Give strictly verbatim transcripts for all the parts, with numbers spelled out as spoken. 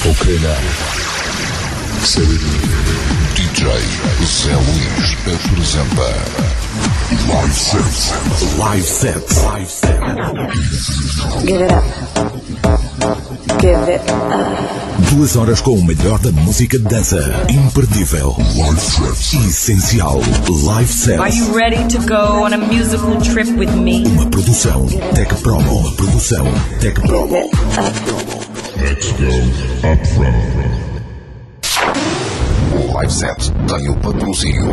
Ok, now. Set it. D J Zé Luís apresenta Live Set. Live Set. Live Set. Give it up. Give it up. Duas horas com o melhor da música de dança. Imperdível. Live Set. Essencial. Live Set. Are you ready to go on a musical trip with me? Uma produção Tech Promo. Uma produção Tech Promo. Let's go up front. O Live Set tem o patrocínio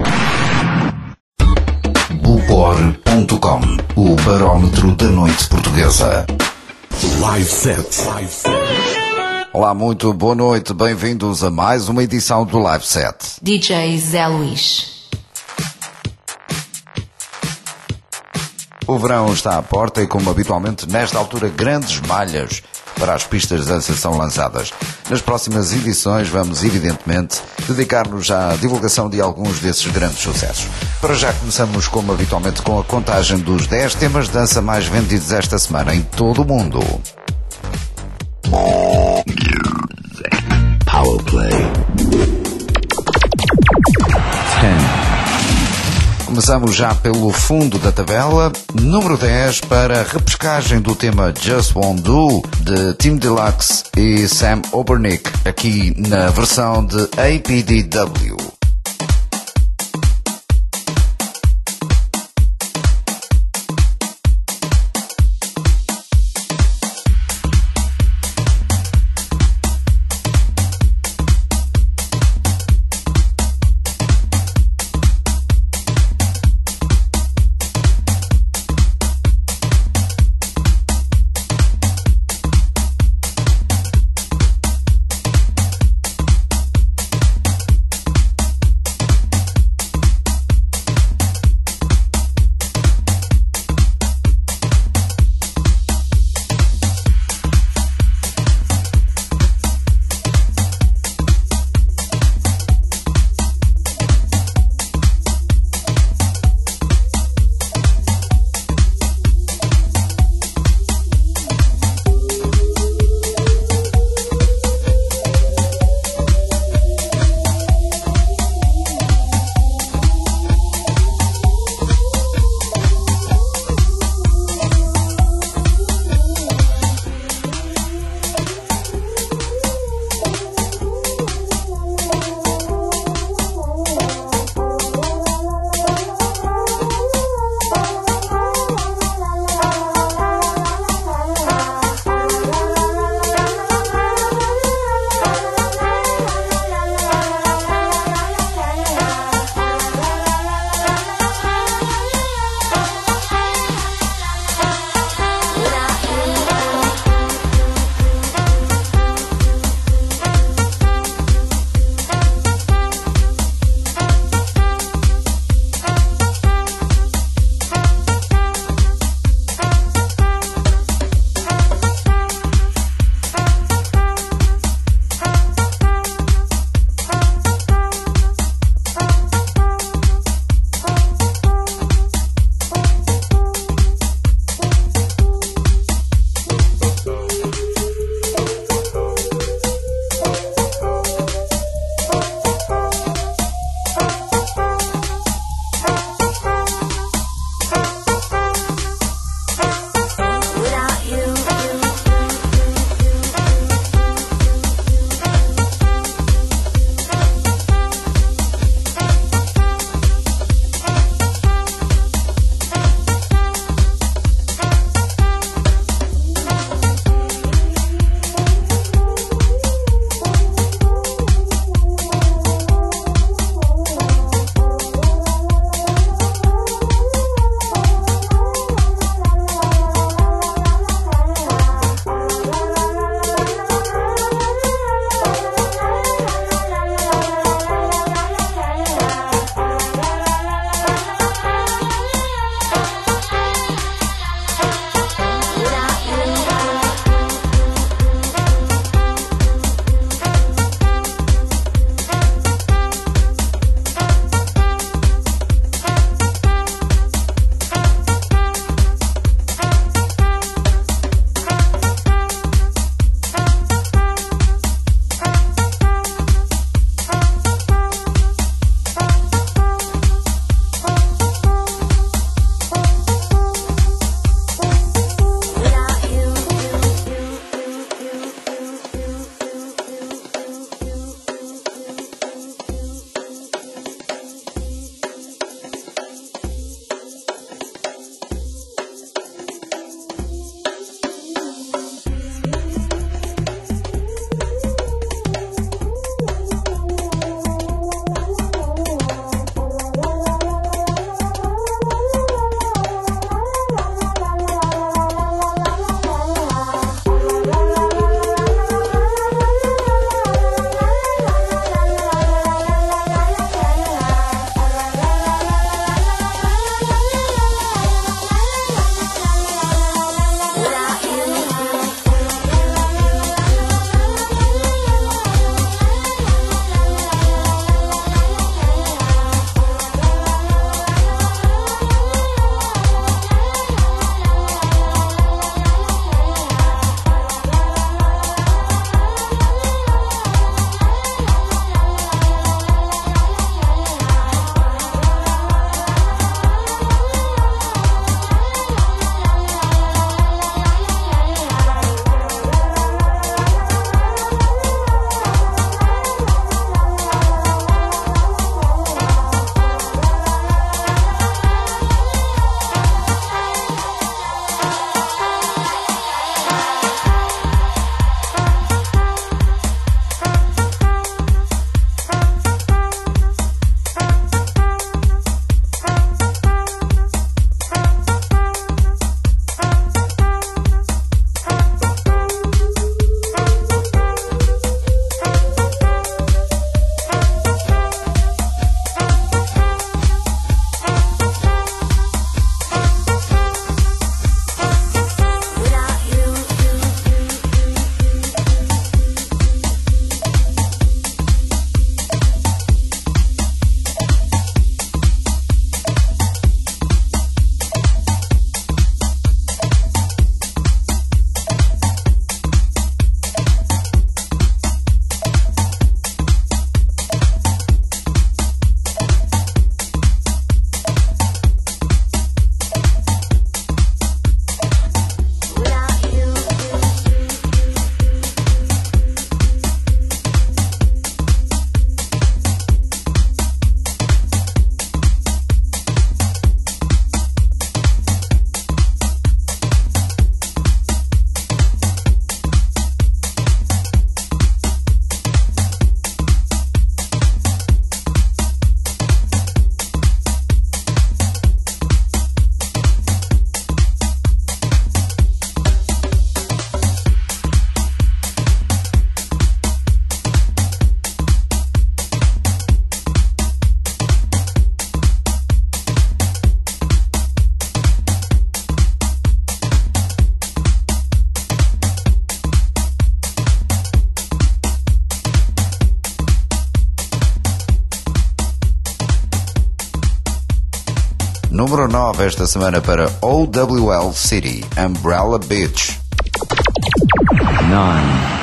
Bullcore ponto com, o barómetro da noite portuguesa. Live Set. Live Set. Olá, muito boa noite, bem-vindos a mais uma edição do Live Set. D J Zé Luís. O verão está à porta e, como habitualmente, nesta altura, grandes malhas para as pistas de dança são lançadas. Nas próximas edições vamos, evidentemente, dedicar-nos à divulgação de alguns desses grandes sucessos. Para já começamos, como habitualmente, com a contagem dos dez temas de dança mais vendidos esta semana em todo o mundo. Power Play. Começamos já pelo fundo da tabela. Número dez para a repescagem do tema Just Won't Do, de Team Deluxe e Sam Obernick, aqui na versão de A P D W. número nove esta semana para O W L City, Umbrella Beach. nine.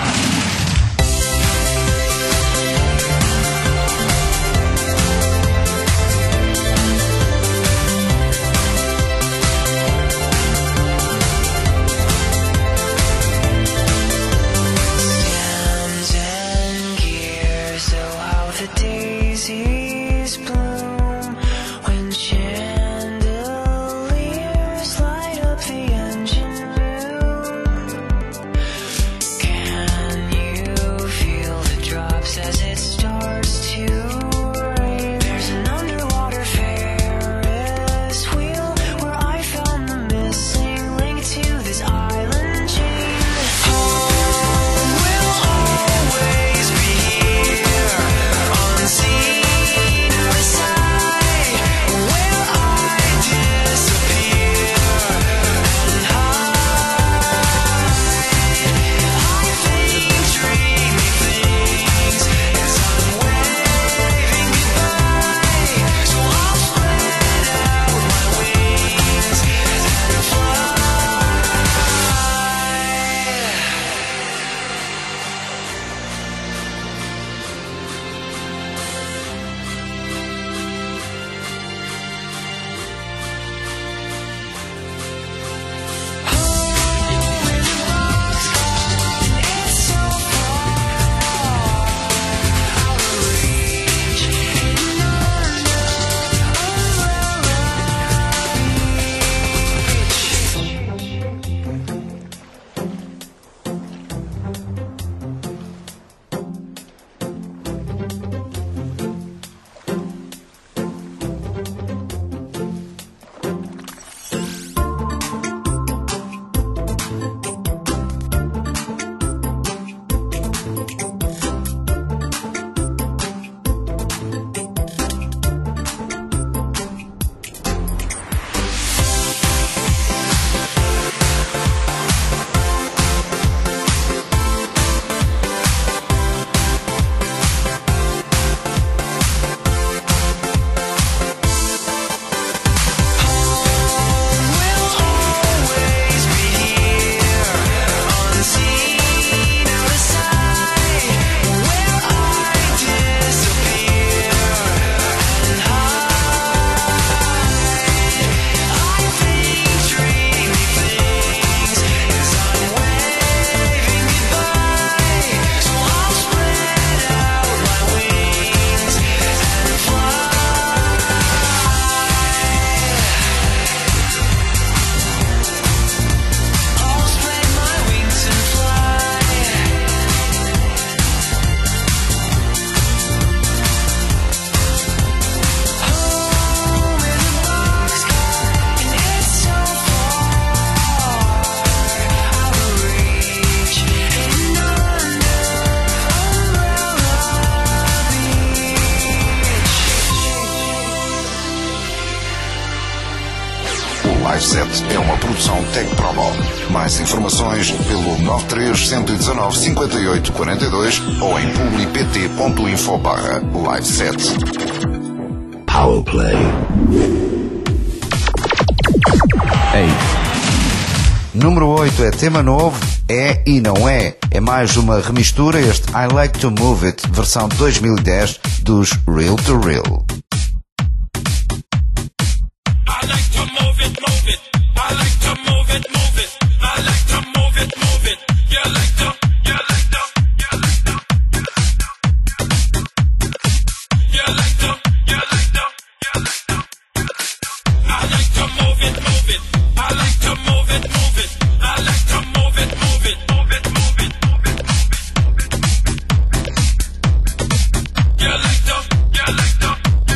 Live Set é uma produção Tech Promo. Mais informações pelo nove três um um nove cinco oito quatro dois ou em publipt ponto info barra Live Set. Powerplay. eight. Número oito é tema novo, é e não é. É mais uma remistura, este I Like to Move It, versão dois mil e dez dos Real to Real. You like to, you like to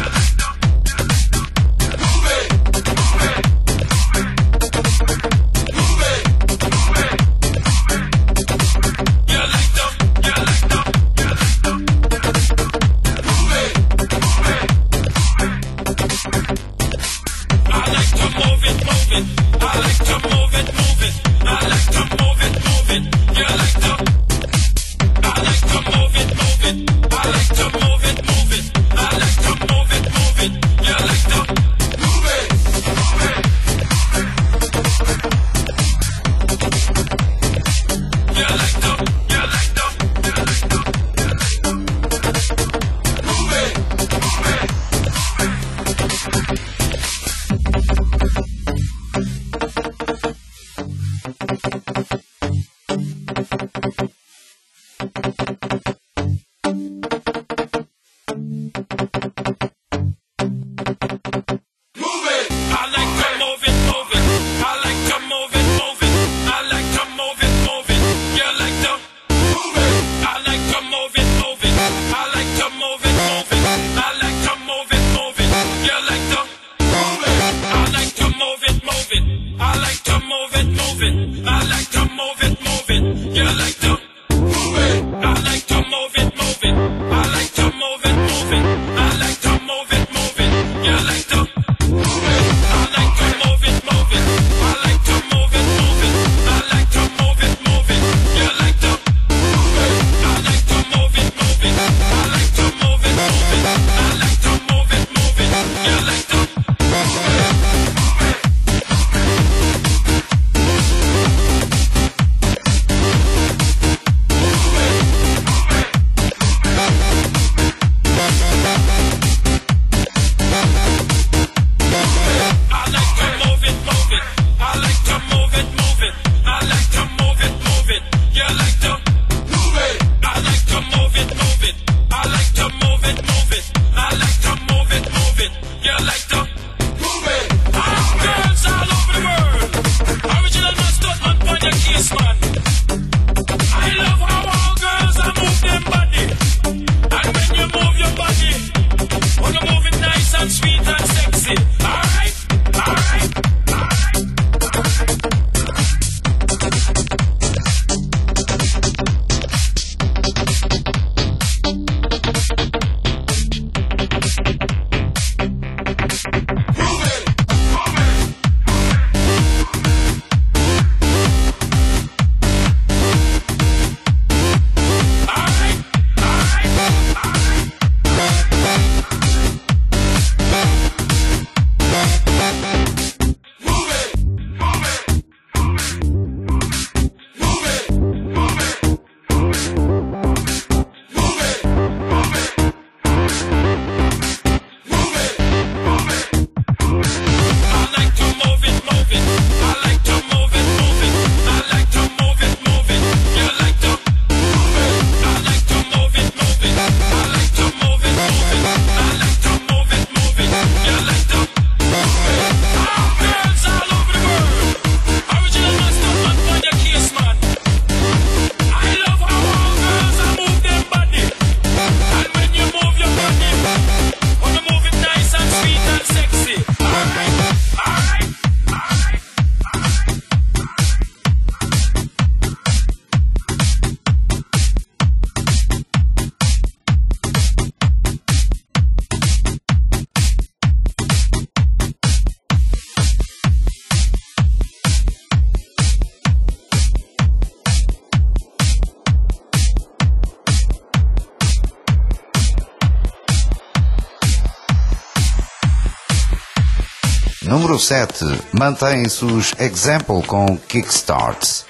Número sete. Mantém-se os Example com Kickstarts.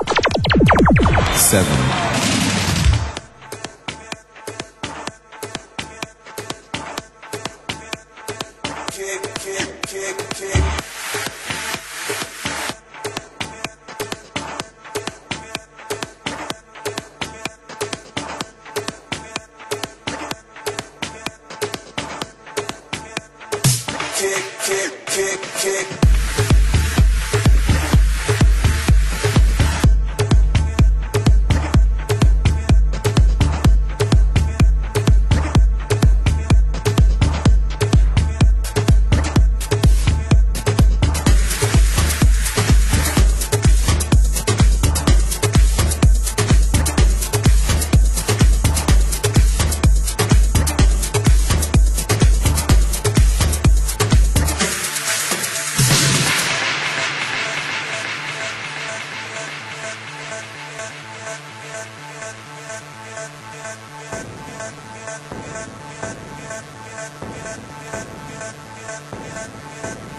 sete.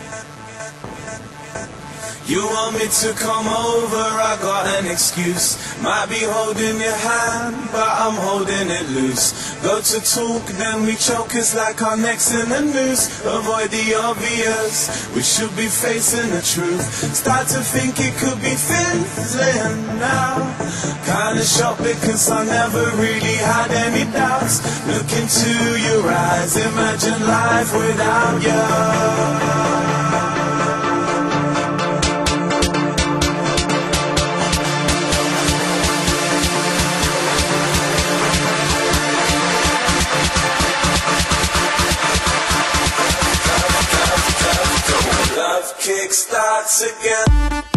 You want me to come over, I got an excuse. Might be holding your hand, but I'm holding it loose. Go to talk, then we choke, it's like our necks in the noose. Avoid the obvious, we should be facing the truth. Start to think it could be fizzling now. Kinda shocked because I never really had any doubts. Look into your eyes, imagine life without you. Kick starts again.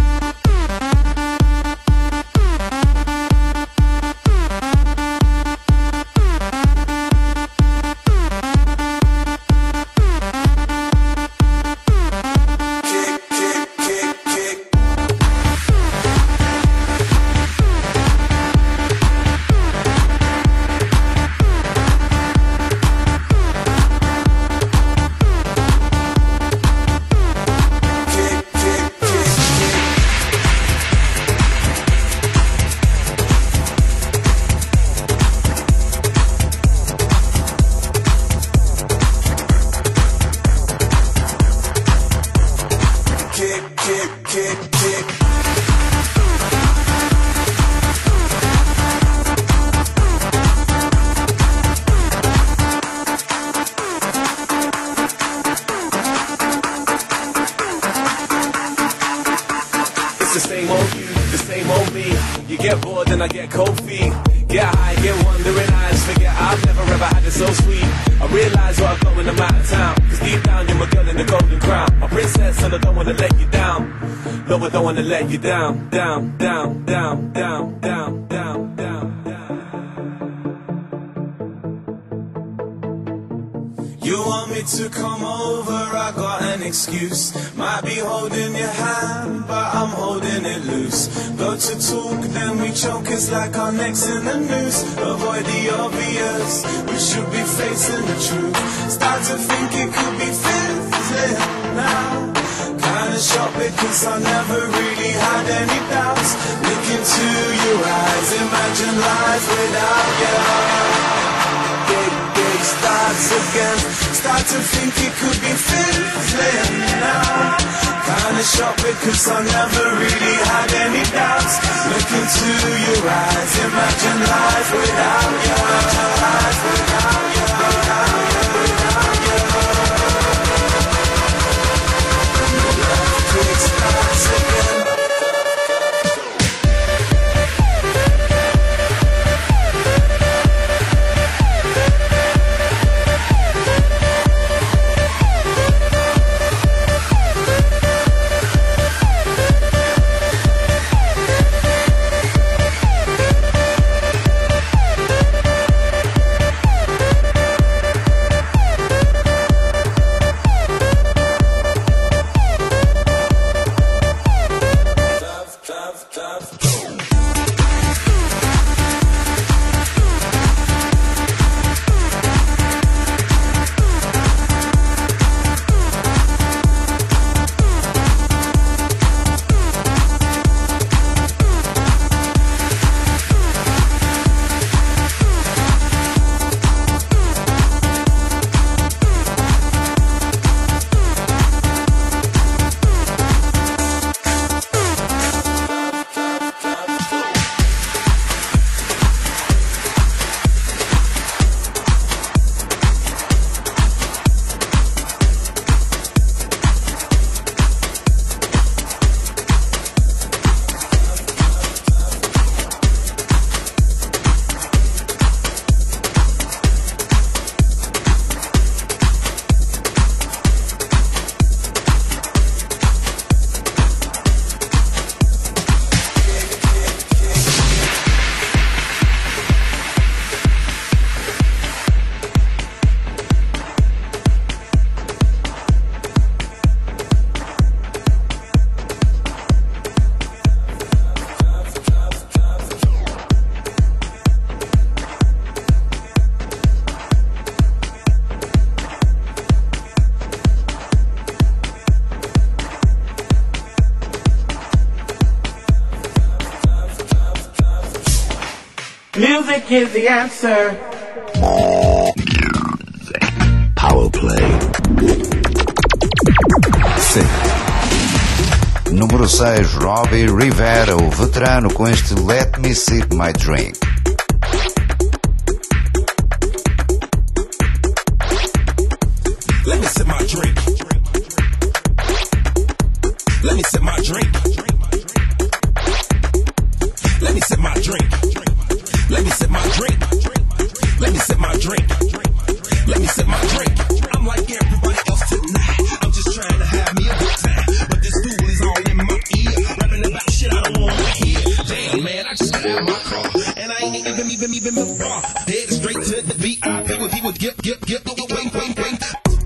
I get cold feet, get high, get wandering eyes. Forget I've never ever had it so sweet. I realize what I've got when I'm out of town, cause deep down you're my girl in the golden crown. My princess and I don't wanna let you down. No, I don't wanna let you down. Down, down, down, down, down, down, down, down. You want me to come over, I got an excuse. Might be holding your hand, but I'm holding it loose. Go to talk, then we choke, it's like our necks in the noose. Avoid the obvious, we should be facing the truth. Start to think it could be fizzling now. Kinda shocked because I never really had any doubts. Look into your eyes, imagine life without you. Big, big starts again. Start to think it could be fizzling now. Kinda shocked because I never really had any doubts. Look into your eyes, imagine life without you. Imagine life without you. Without you, without you. Quick starts again. Music is the answer. Power Play. Número seis, Robbie Rivera, o veterano, com este Let Me Sip My Drink. Let me sip my drink. Let me sip my drink. Let me sip my drink. Let me sip my drink. Let me sip my drink. Let me sip my drink. I'm like everybody else tonight. I'm just trying to have me a good time. But this fool is all in my ear, rapping about shit I don't want to hear. Damn, man, I just got out of my car and I ain't even, even, even been far. Headed straight to the V I P with people get, get, get, get, wait, wait, wait.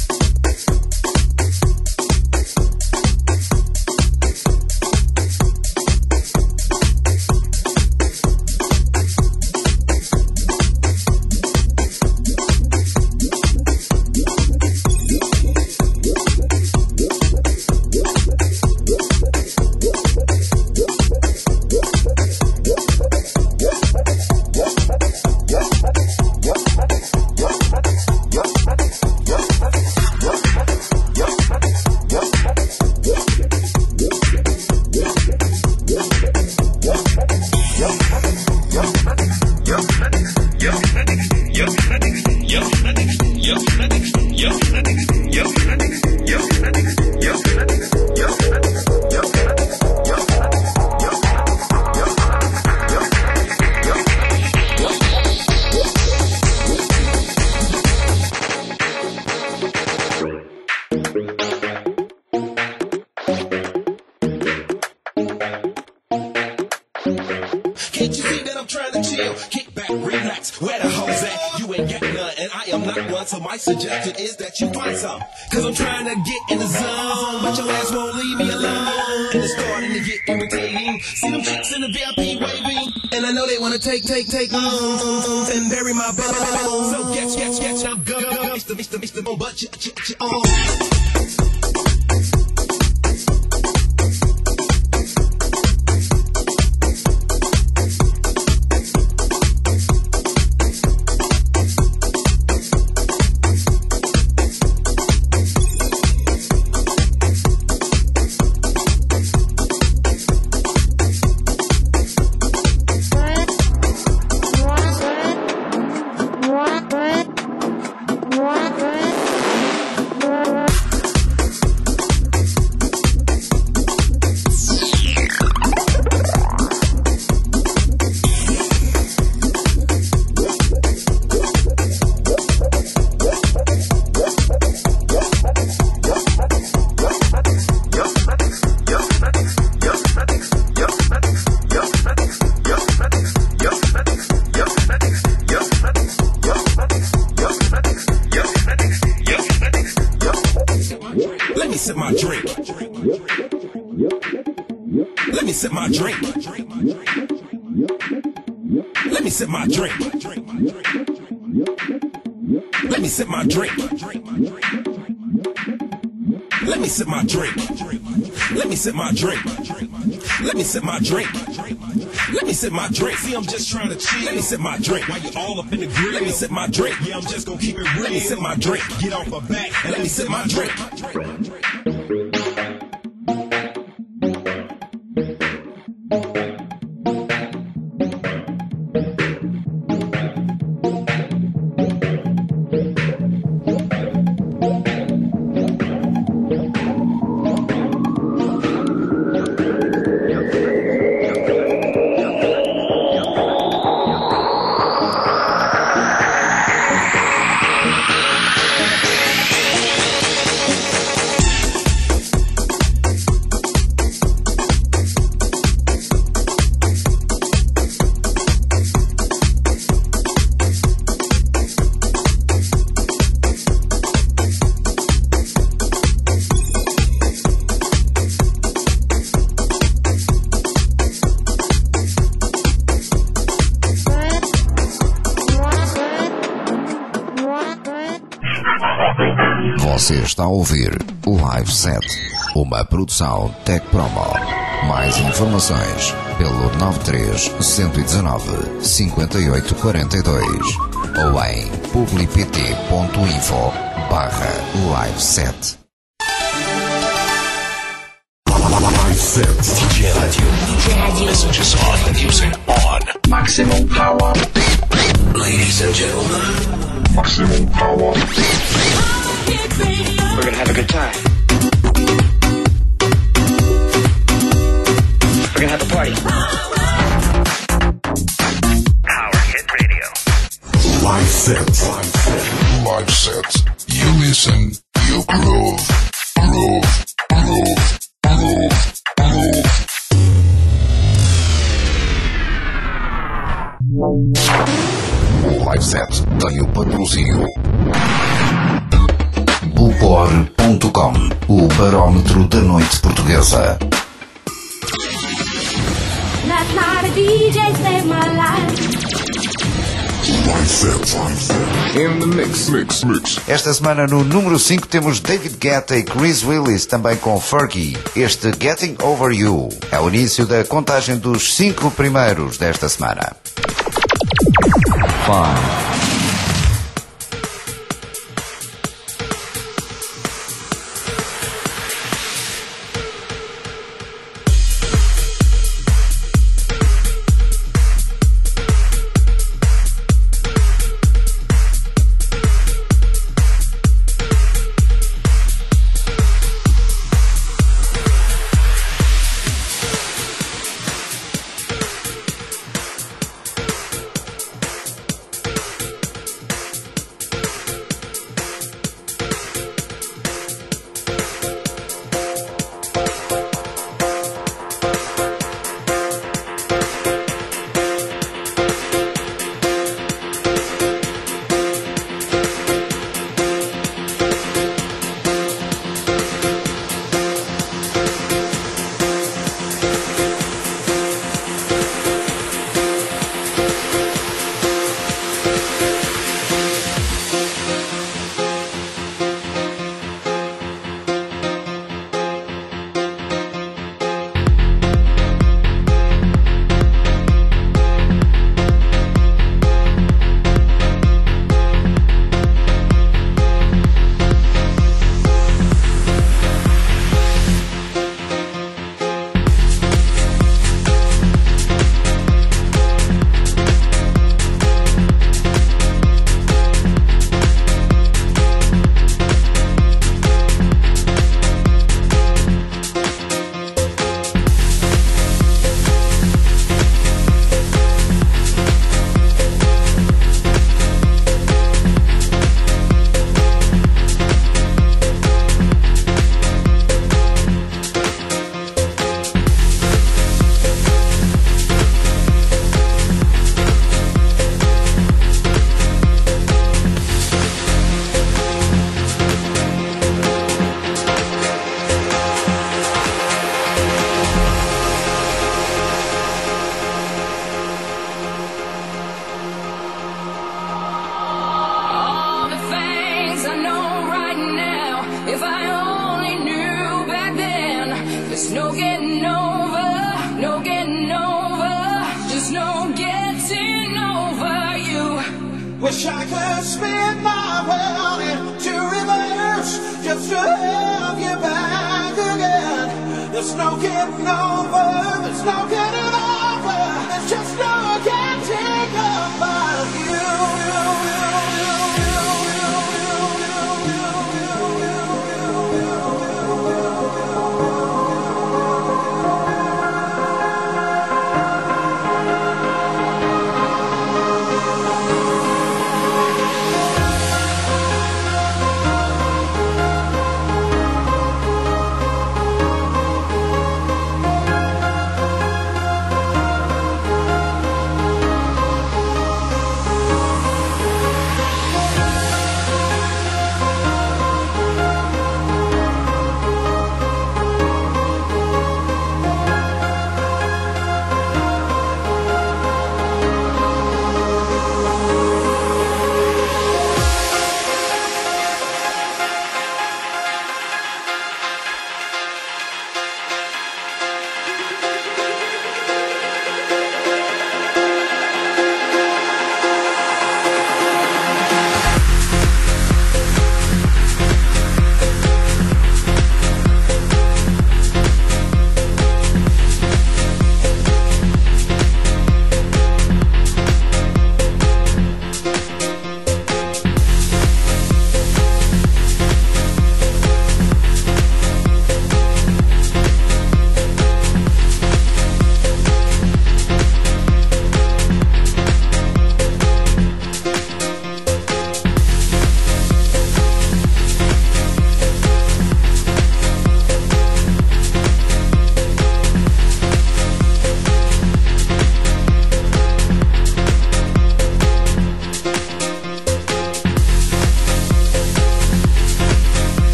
Can't you see that I'm trying to chill? Kick back, relax, where the hoes at? You ain't got none, and I am not one, so my suggestion is that you find some. Cause I'm trying to get in the zone, but your ass won't leave me alone. And it's starting to get irritating. See them chicks in the V I P waving, and I know they wanna take, take, take, mm, and bury my bones. So get, get, get, I'm go, go, go, Mister, Mister, Mister, but you, you, you, oh. Let me sip my drink. Let me sip my drink. Let me sip my drink. Let me sip my drink. Let me sip my drink. Let me sip my drink. Let me sip my drink. Let me sip my drink. See, I'm just trying to chill. Let me sip my drink. While you all up in the grill. Let me sip my drink. Yeah, I'm just gonna keep it real. Let me sip my drink. Get off my back and let me sip my drink. Você está a ouvir o Live Set, uma produção Tech Promo. Mais informações pelo nove três um um nove cinco oito quatro dois ou em publipt.info barra live set. Live set. D J Radio. D J Radio. Messages on. Music on. Maximum power. Ladies and gentlemen. Maximum power. We're gonna have a good time. We're gonna have a party. Power Hit Radio. Live set. Live set. Live set. You listen. You groove. Groove. Groove. Groove. Groove. O Live Set tem o patrocínio Bluepor ponto com, o barómetro da noite portuguesa. Last night a D J saved my life. Live set. Live set. In the mix. Mix. Mix. Esta semana no número cinco temos David Guetta e Chris Willis, também com Fergie. Este Getting Over You é o início da contagem dos cinco primeiros desta semana. Five. Wish I could spin my world into reverse just to have you back again. There's no getting over, there's no getting over, there's just no getting over you.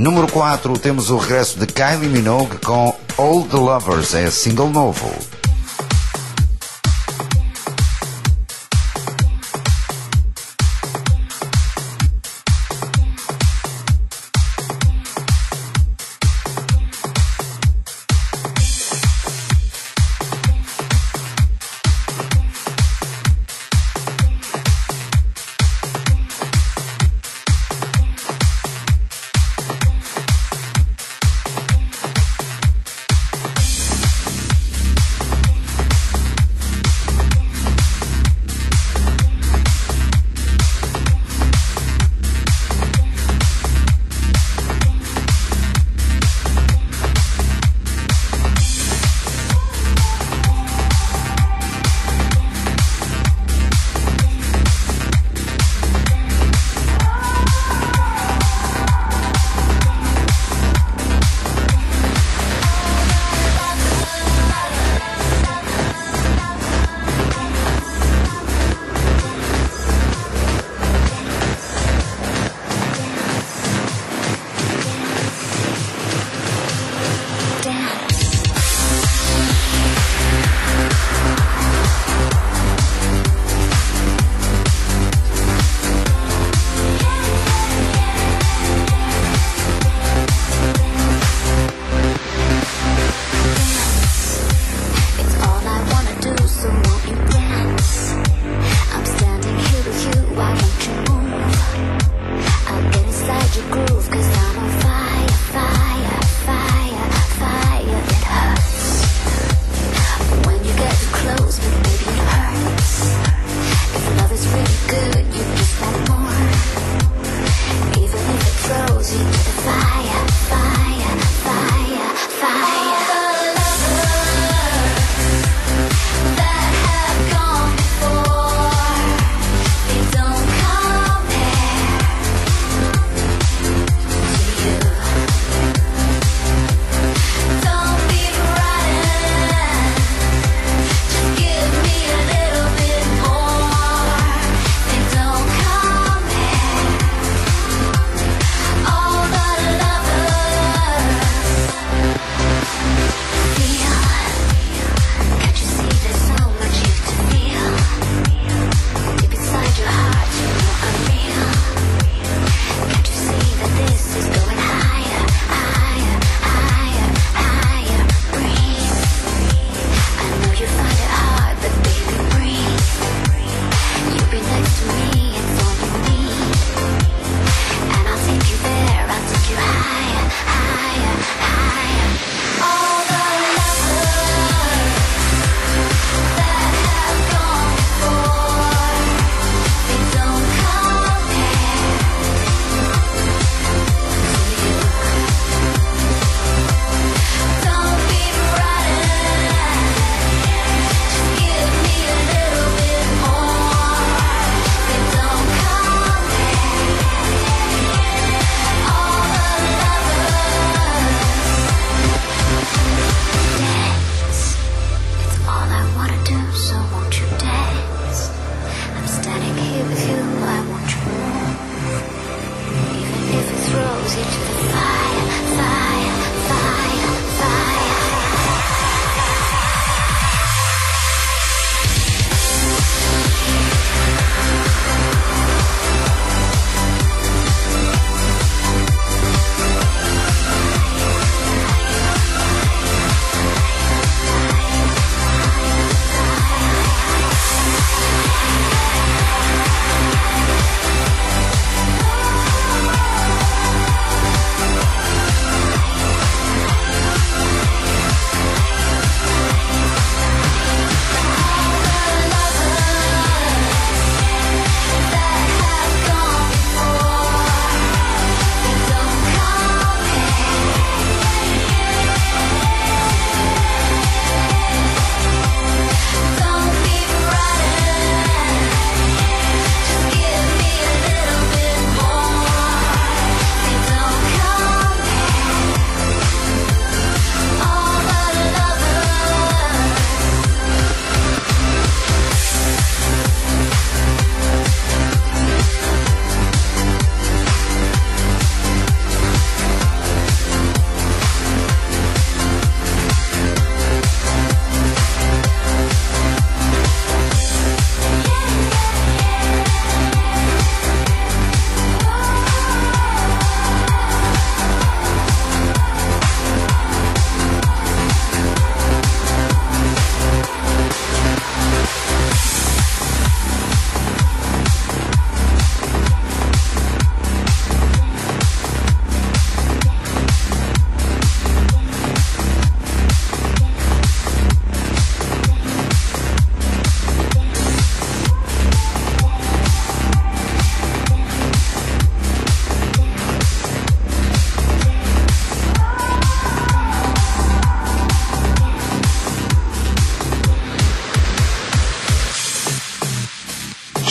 Número quatro, temos o regresso de Kylie Minogue com All the Lovers, é single novo.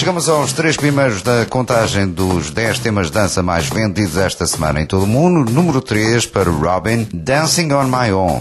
chegamos aos três primeiros da contagem dos dez temas de dança mais vendidos esta semana em todo o mundo. Número três para Robin, Dancing on My Own.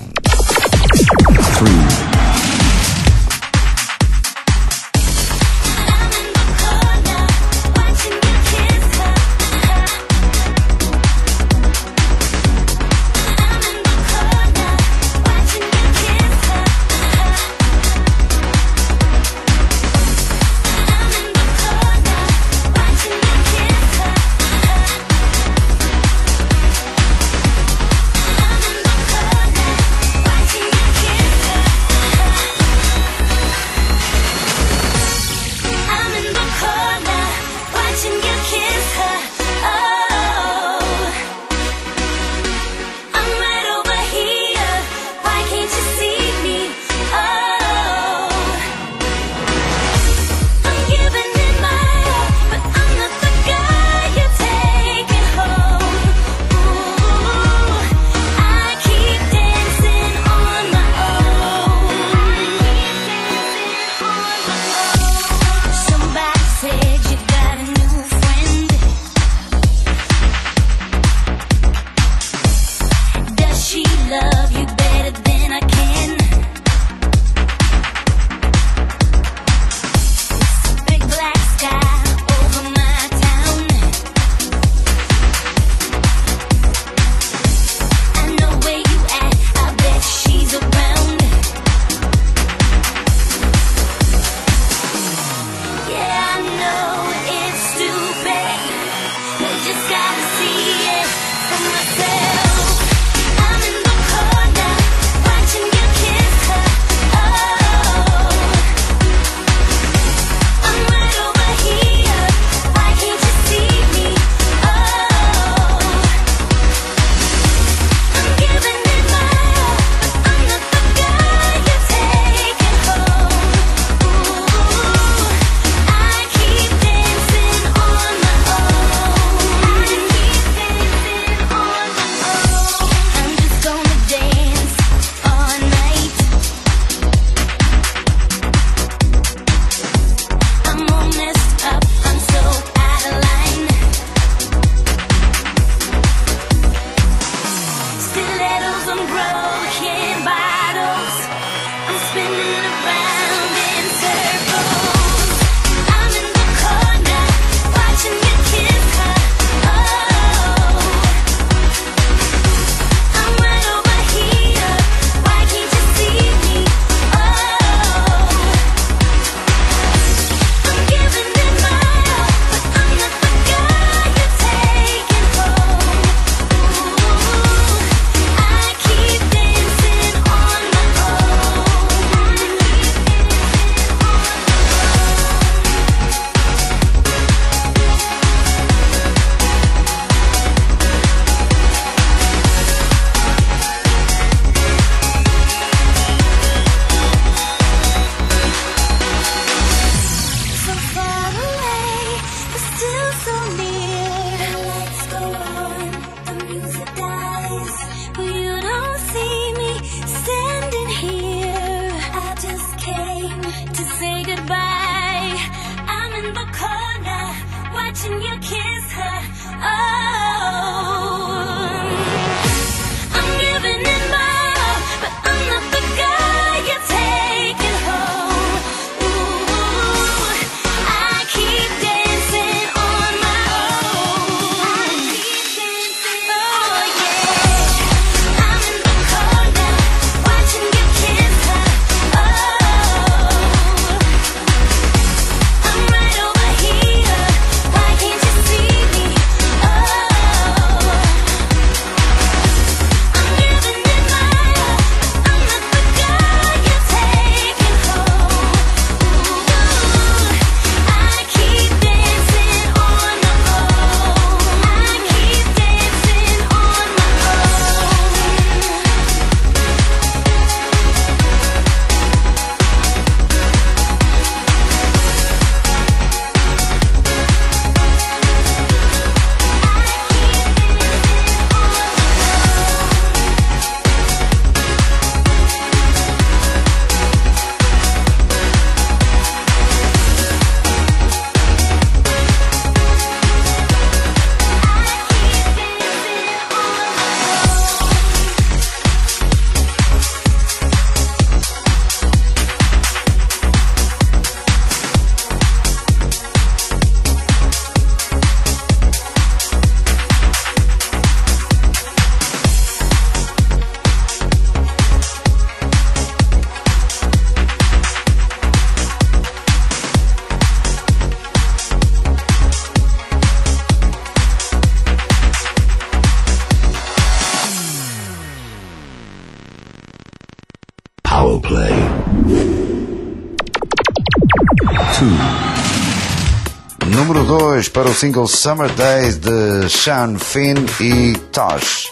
Oh Power Play. Número dois para o single Summer Days de Sean Finn e Tosh.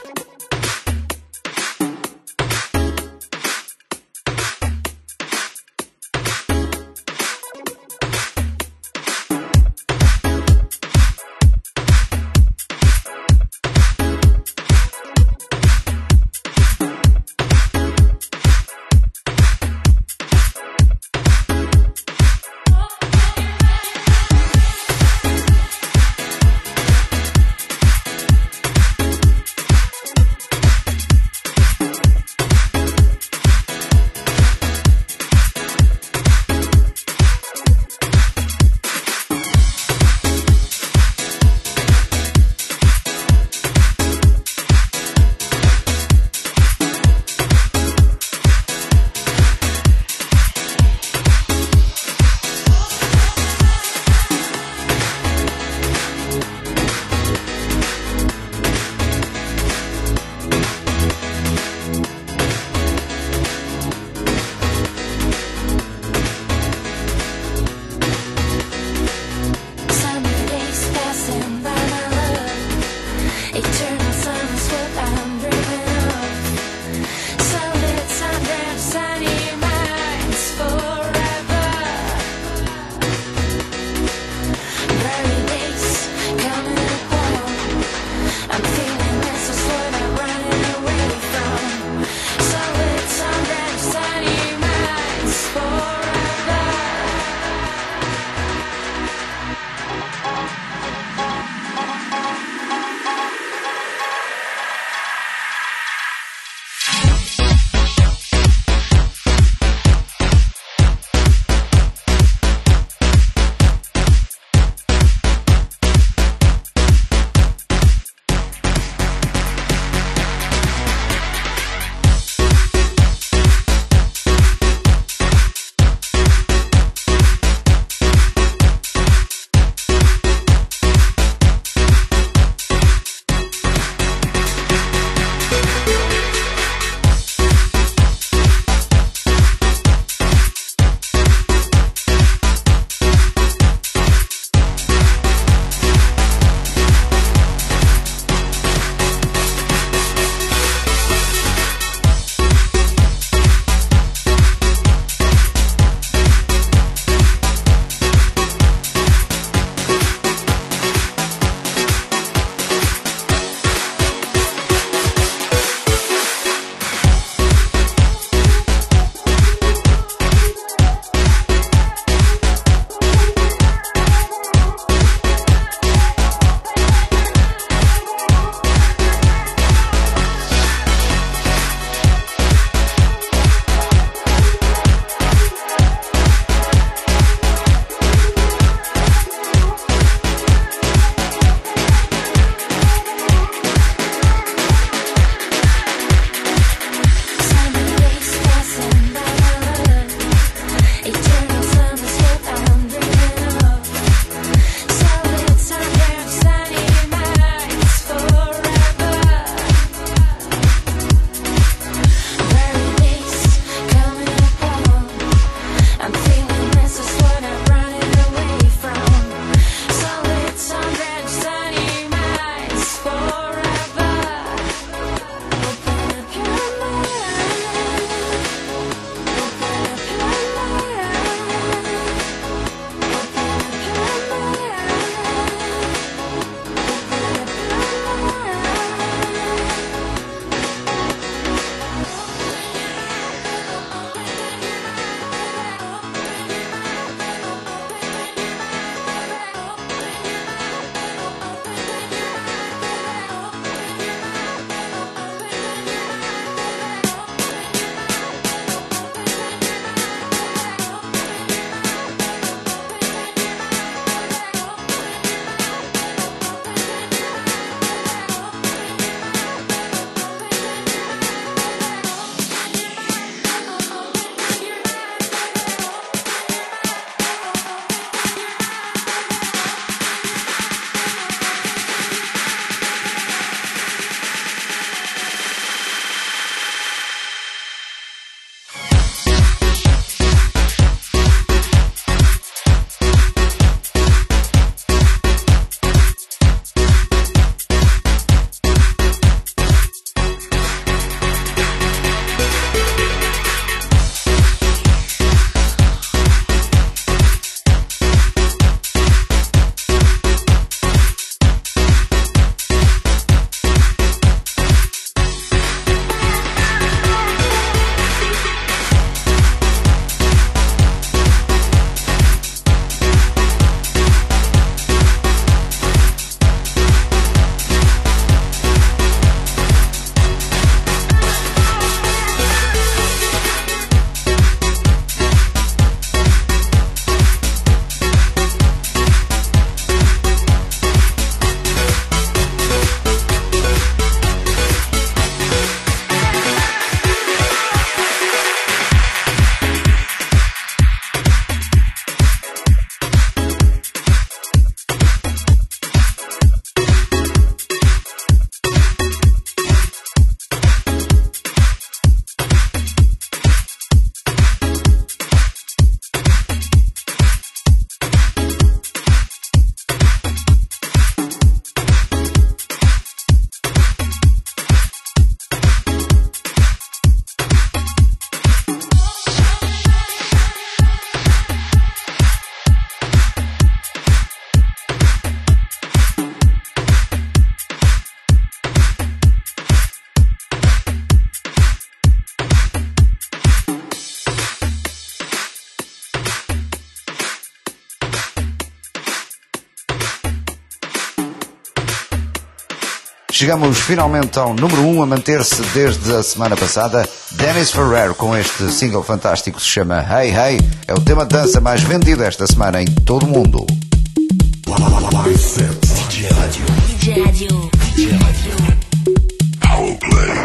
Chegamos finalmente ao número um a manter-se desde a semana passada. Dennis Ferrer com este single fantástico que se chama Hey Hey. É o tema de dança mais vendido esta semana em todo o mundo. Live Set. D J Radio. D J Radio. D J Radio. Power Play.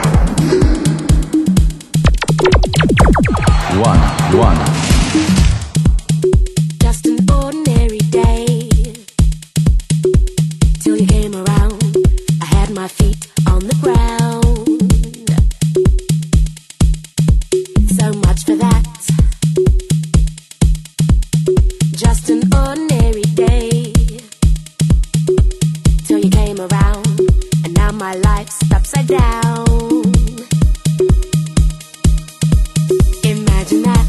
One, one. Just an ordinary day till you came around. I had my feet on the ground. So much for that. Just an ordinary day till you came around, and now my life's upside down. Imagine that.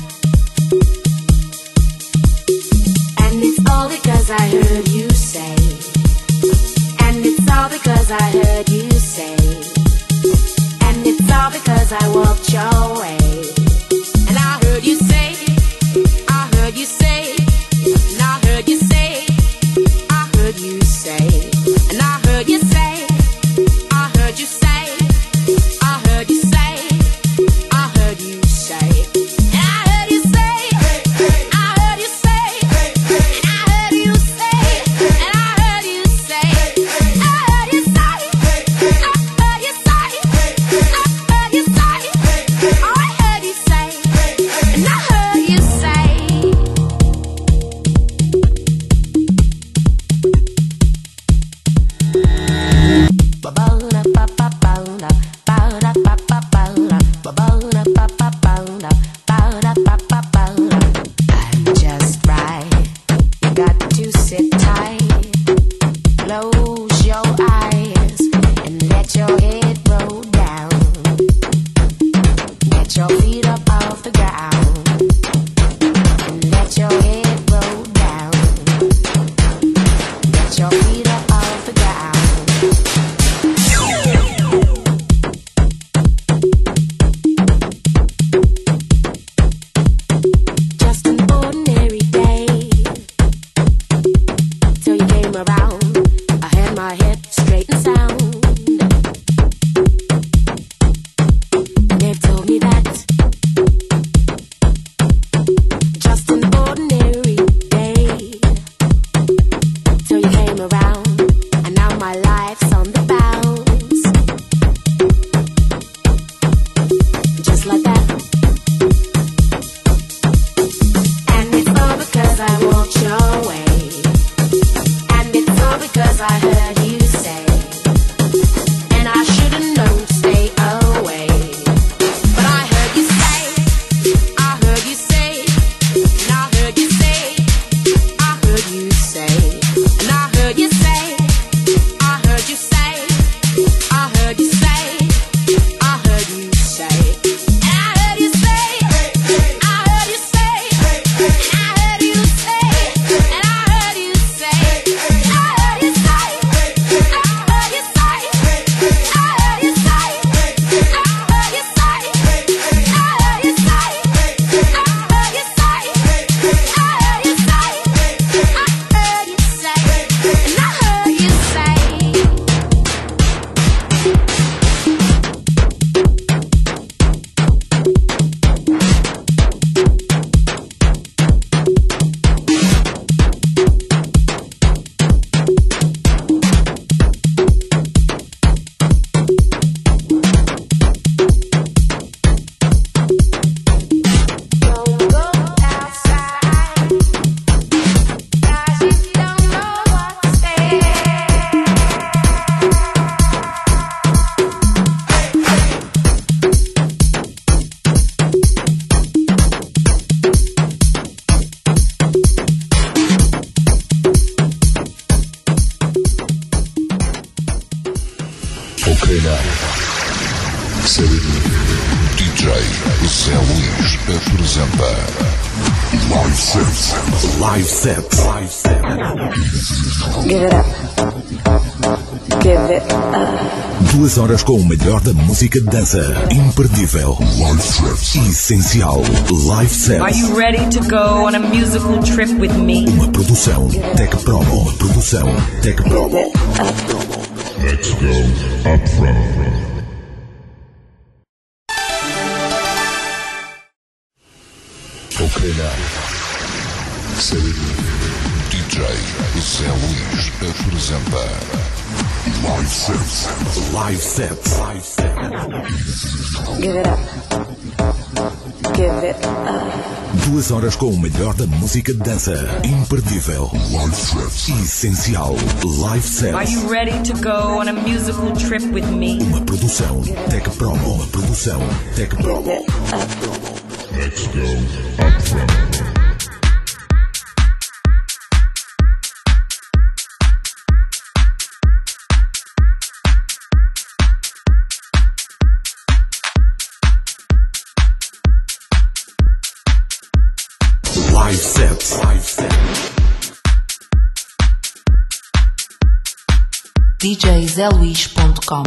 And it's all because I heard you say. And it's all because I heard you say. And it's all because I walked your way. And I heard you say, I heard you say, and I heard you say, I heard you say, and I heard you say, I heard you say, I heard you say, I heard you say, and I heard you say, I heard you say, and I heard you say, and I heard you say, I heard you say, I heard you say, I heard you say, I heard you say, and I heard you say. I'm just right. You got to sit tight. Close your eyes and let your head roll down. Get your feet up off the ground and let your head roll down. Get your feet up off the ground. Just an ordinary day till you came around. I had my head straight and sound. They've told me that. Just an ordinary day till you came around, and now my life's on the bounce. Just like that. And it's all because I walked your way. And it's all because I heard you say. And I should've known to stay away. But I heard you say, I heard you say, and I heard you say, I heard you say, and I heard you say, I heard you say, I heard you say, I heard you say, and I heard you say, I heard you say, and I heard you say, and I heard you say, I heard you say, I heard you say, I heard you say, I heard you say, I heard you say, I heard you say, I heard you say, I heard you say, and I heard you say. Don't go outside, 'cause you don't know what's there. Ok, now. Série D J Zé Luís apresenta Live Set. Live Set. Live Set. Give it up. Give it up. Duas horas com o melhor da música de dança. Imperdível. Live Set. Essencial. Live Set. Are you ready to go on a musical trip with me? Uma produção Tech Promo. Produção Tech Promo. Let's go up front. Okay now. Série D J Zé Luís apresenta Live Set. Live Set. Live Set. Give it up. Give it up. Duas horas com o melhor da música de dança. Imperdível. Live Set. Essencial. Live Set. Are you ready to go on a musical trip with me? Uma produção Tech Promo. Uma produção Tech Promo. Give it up. Let's go up front. Live Set. Live Set. D J zé luís ponto com.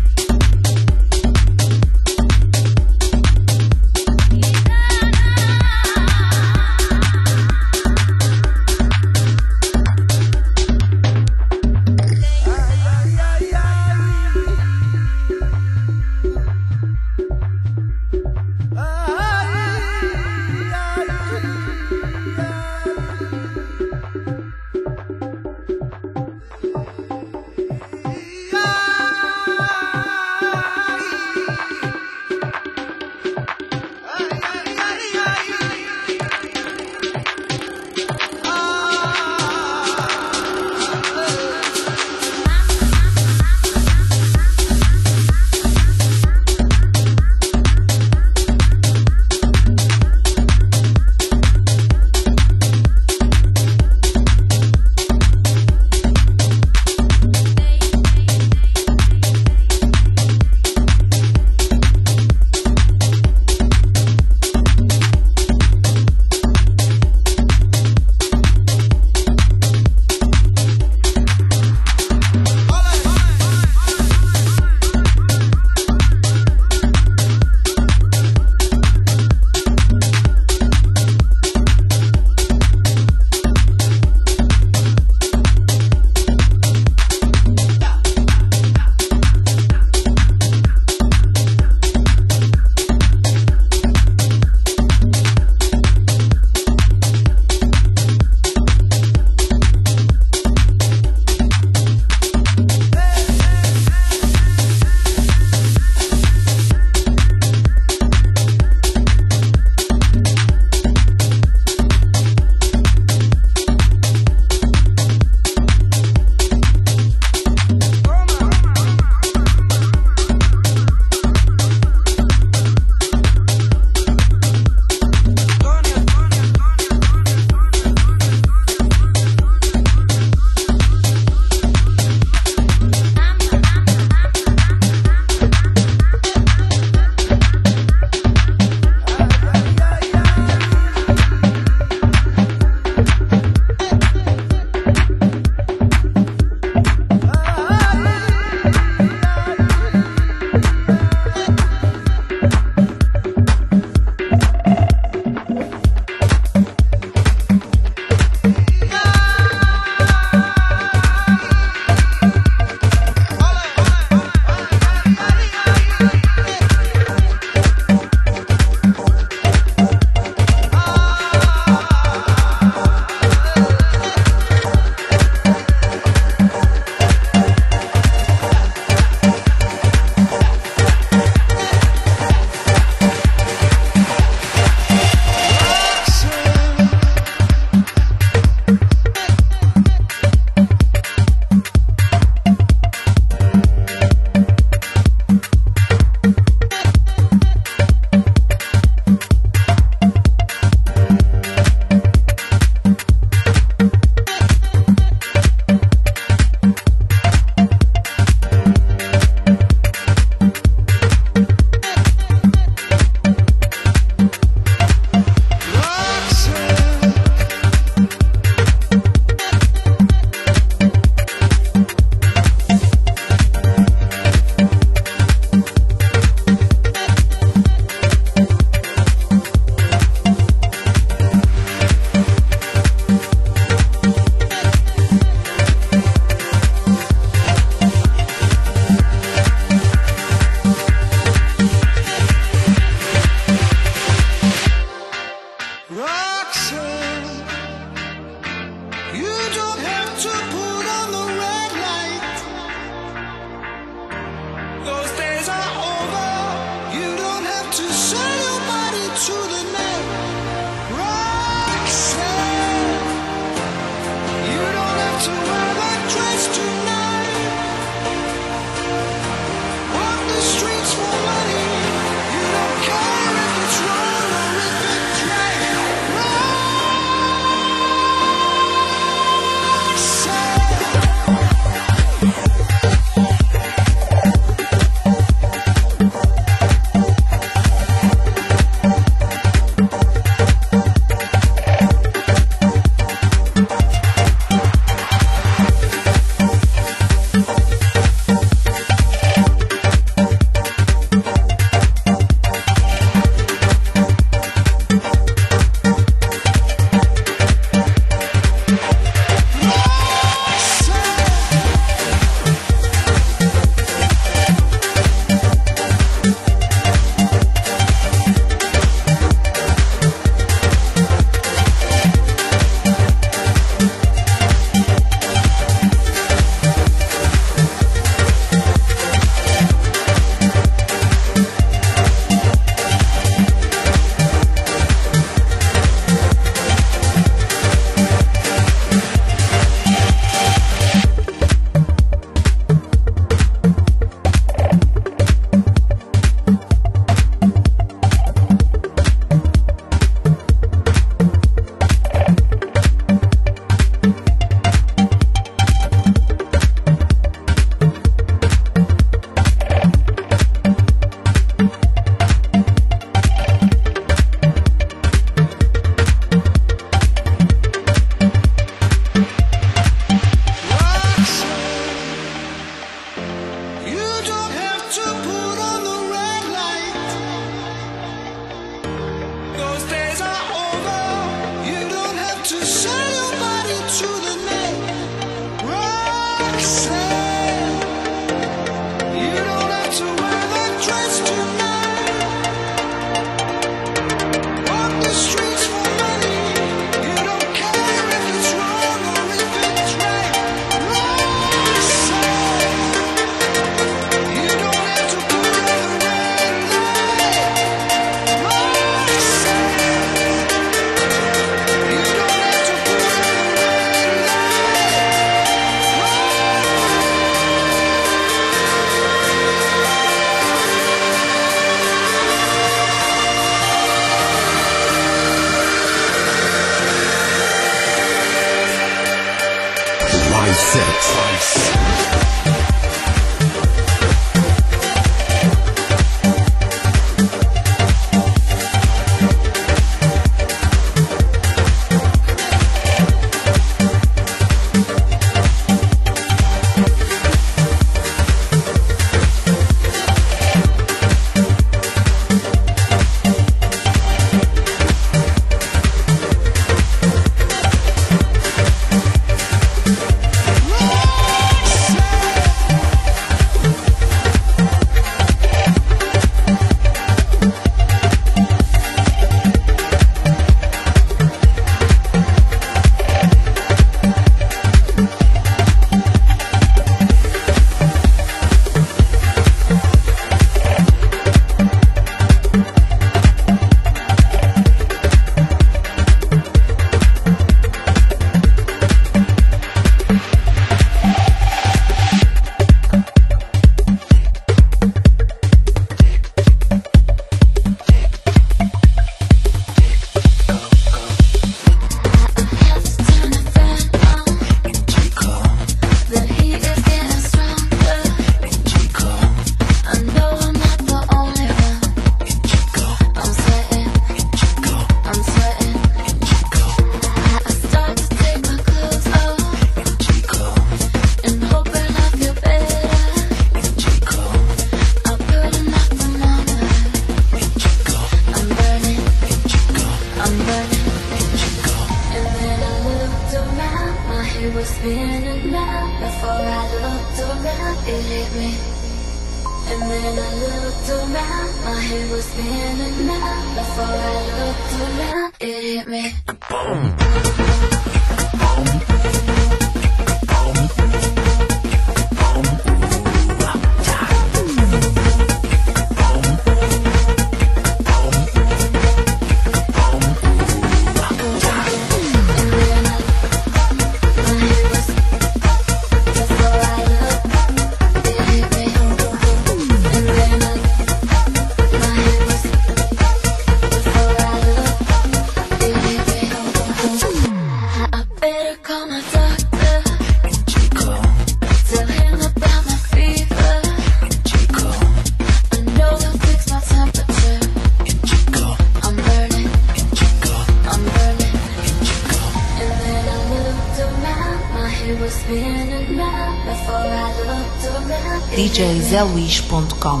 D J Zé Luís ponto com.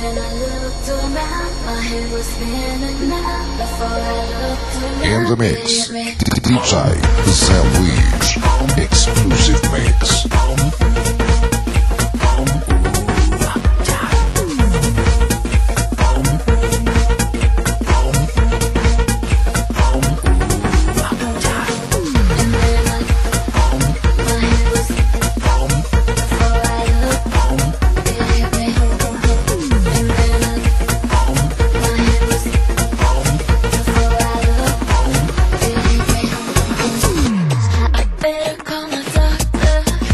In the mix, D J Zé Luís, exclusive mix. Better call my doctor.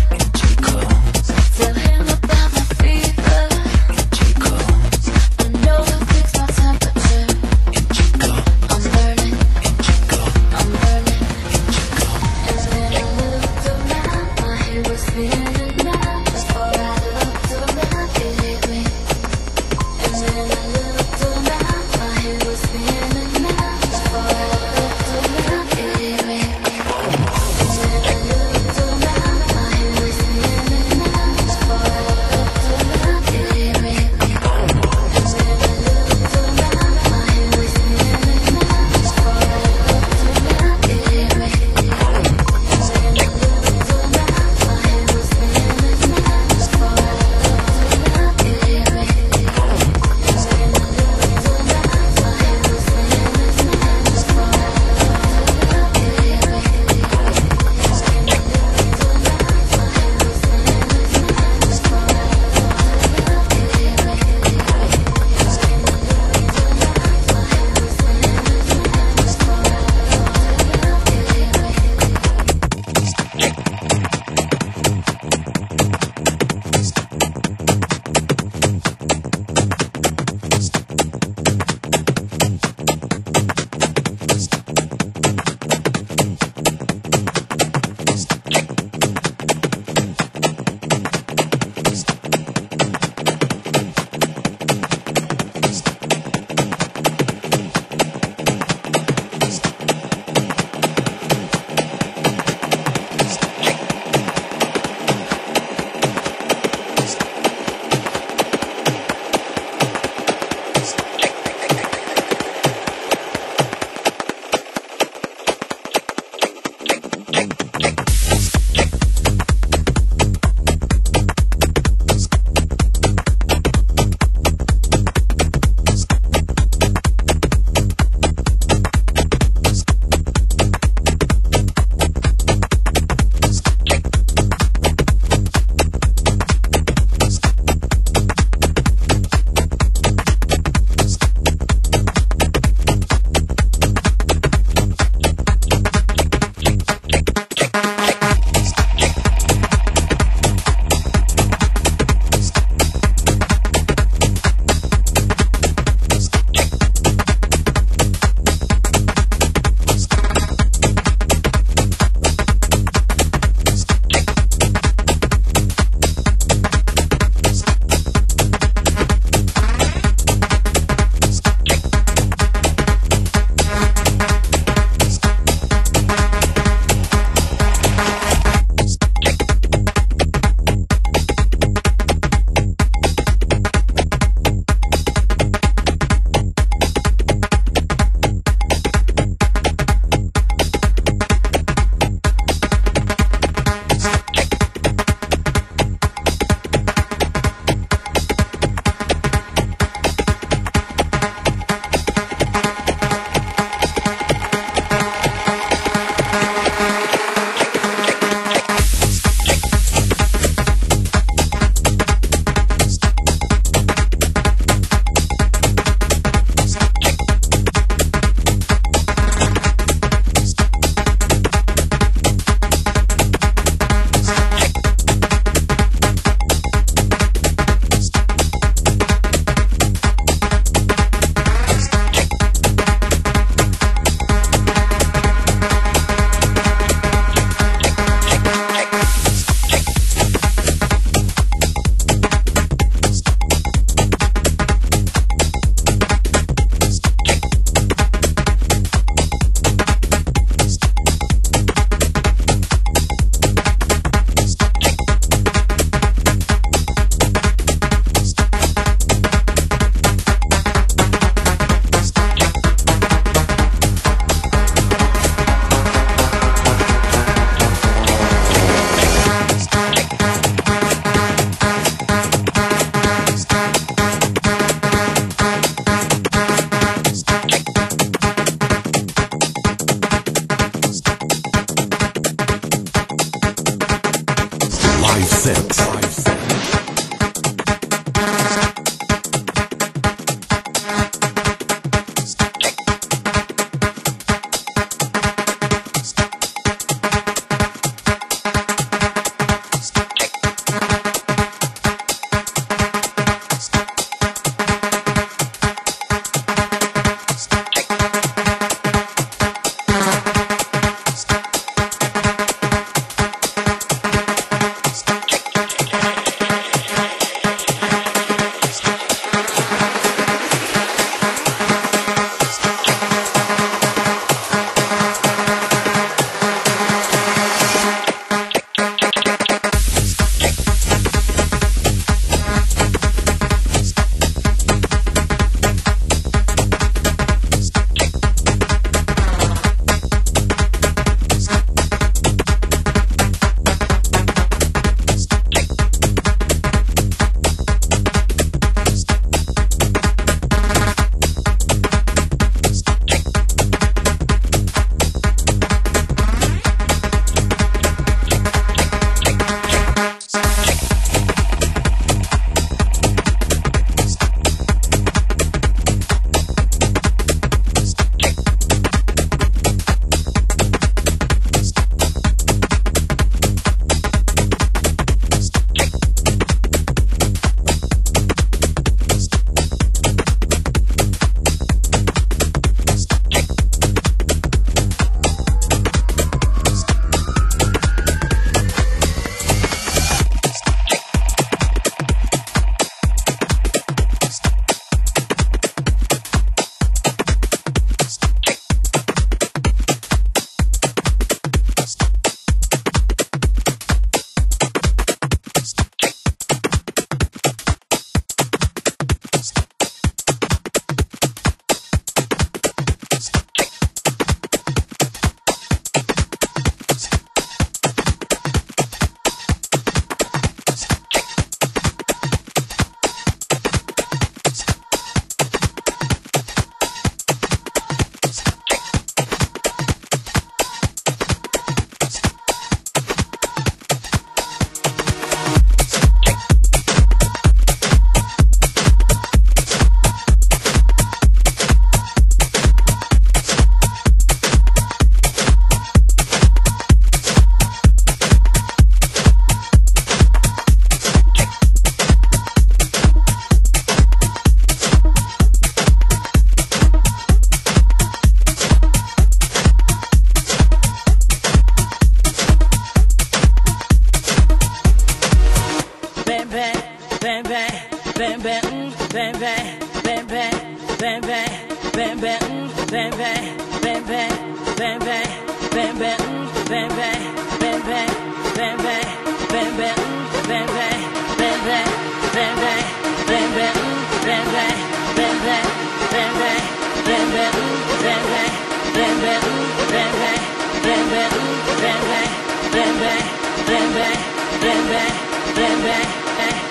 Live Set. Live Set.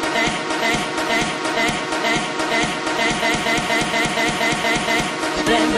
Bam,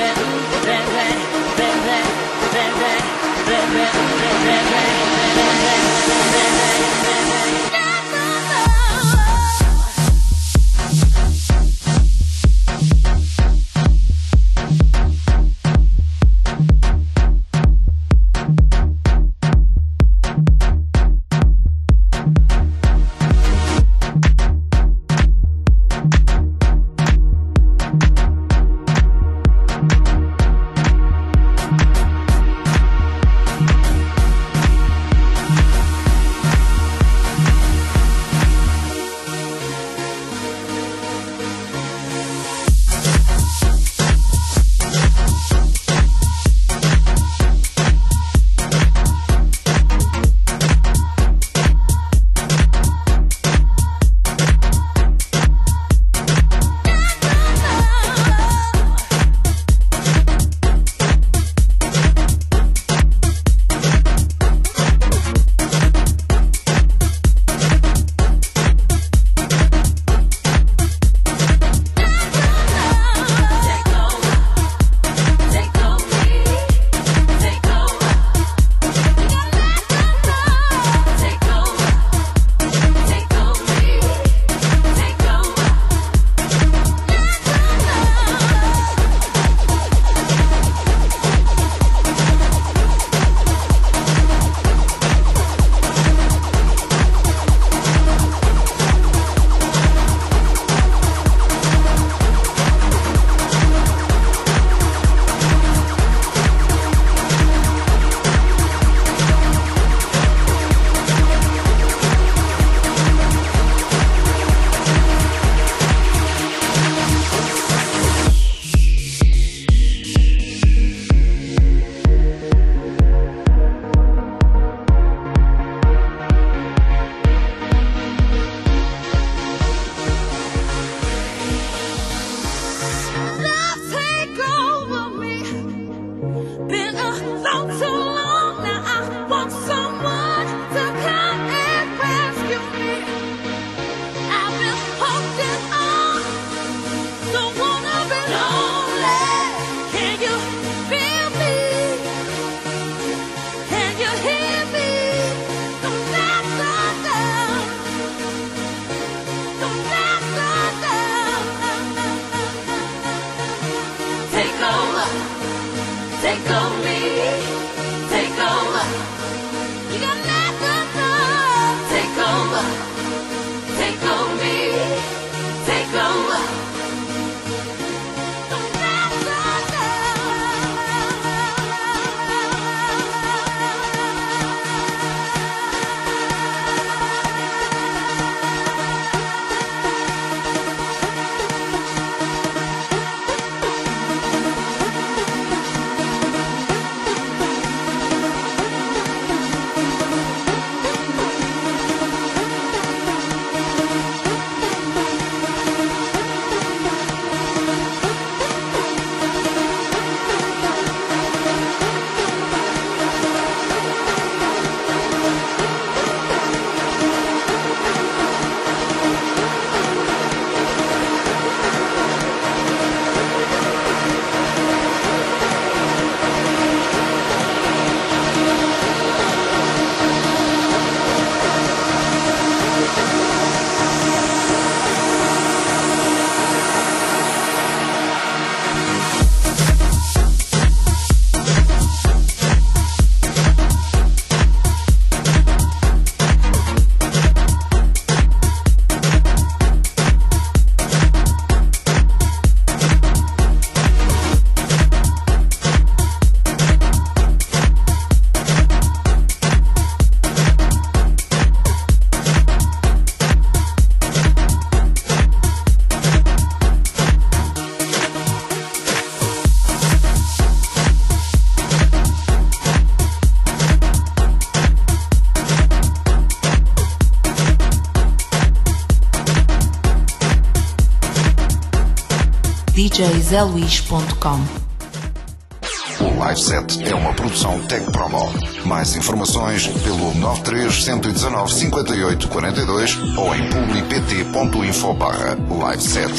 D J zé luís ponto com. O Live Set é uma produção Tech Promo. Mais informações pelo nove três um um nove cinco oito quatro dois ou em publipt ponto info barra Live Set.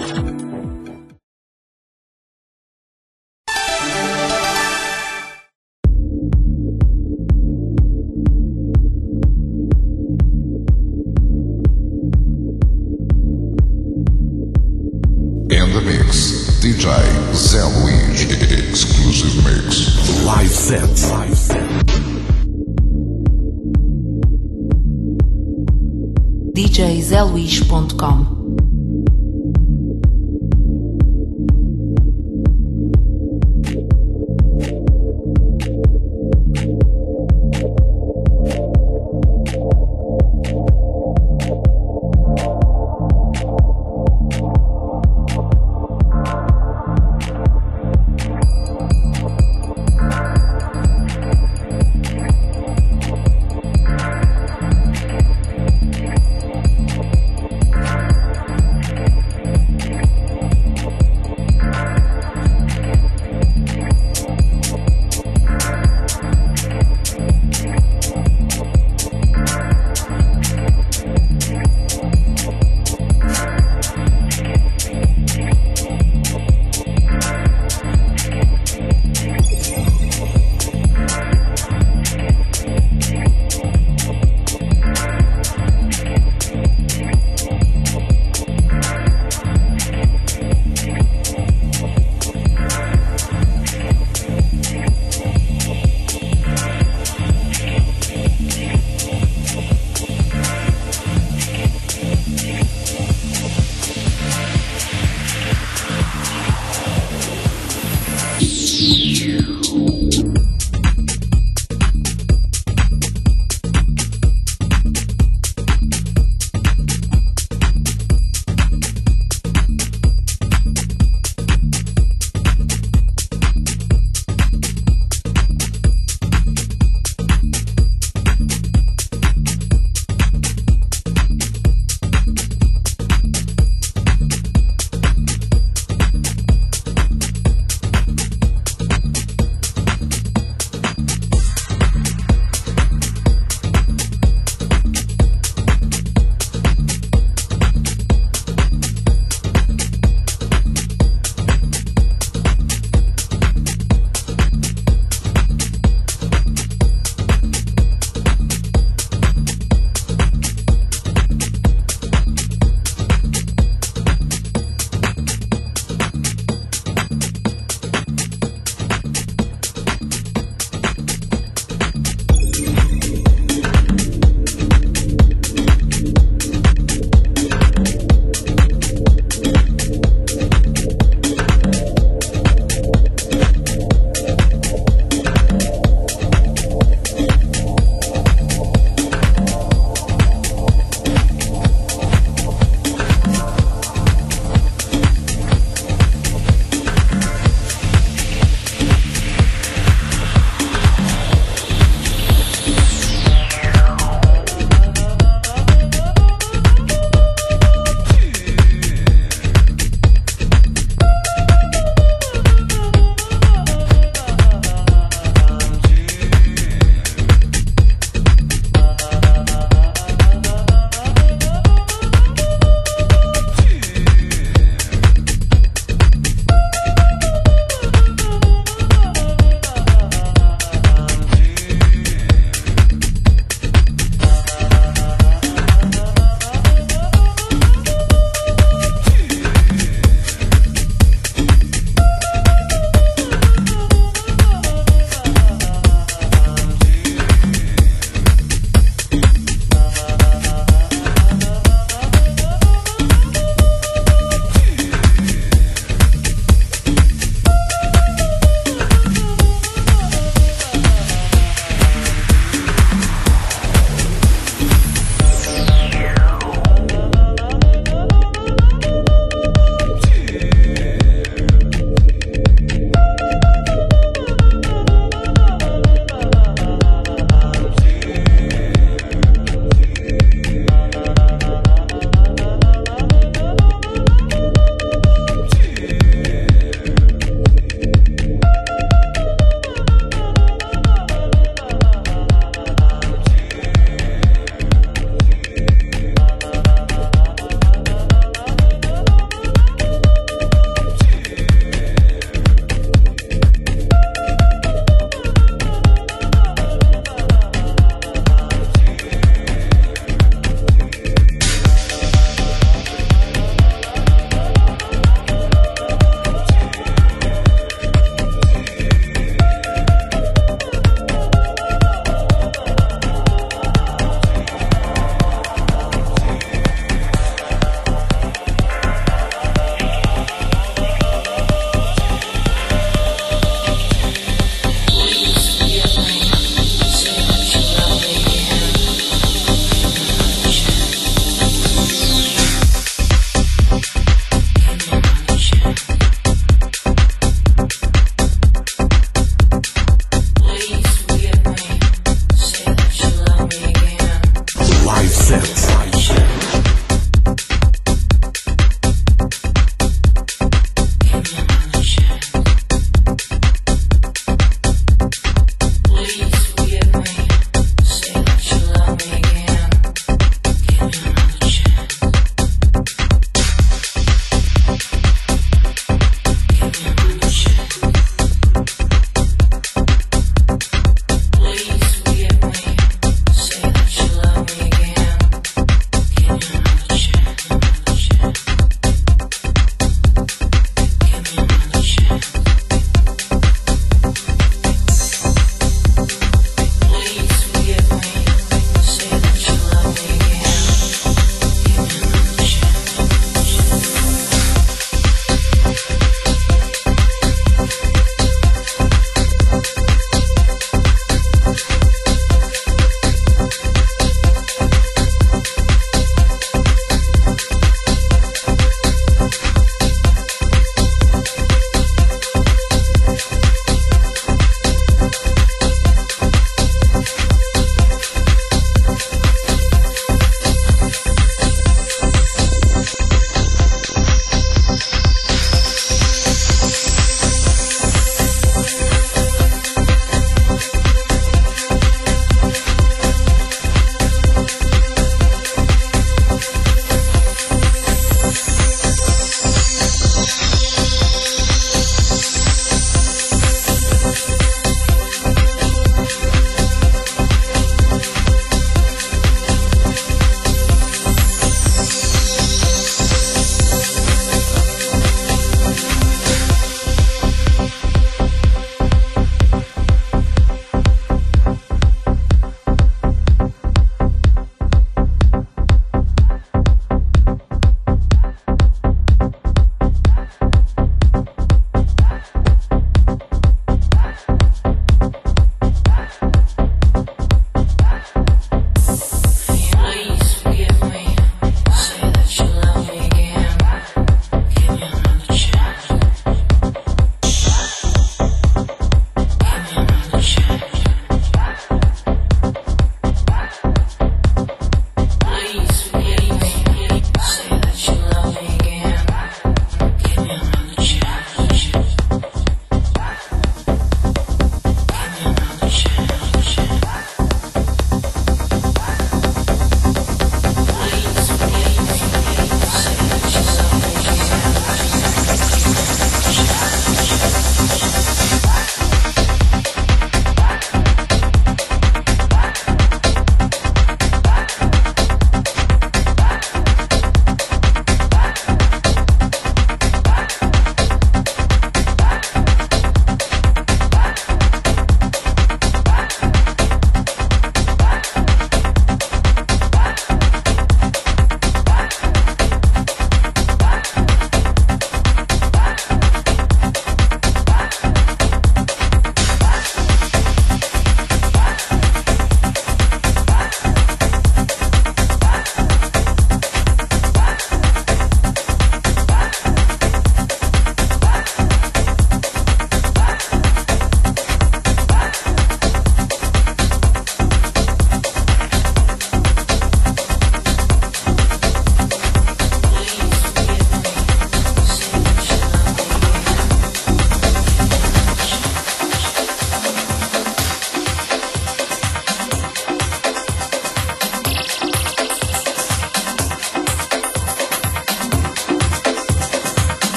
In the mix, D J Zé Luís. Exclusive mix. Live Set. Live Set. D J zé luís ponto com.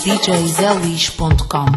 D J zé luís ponto com.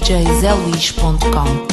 j zé luís ponto com.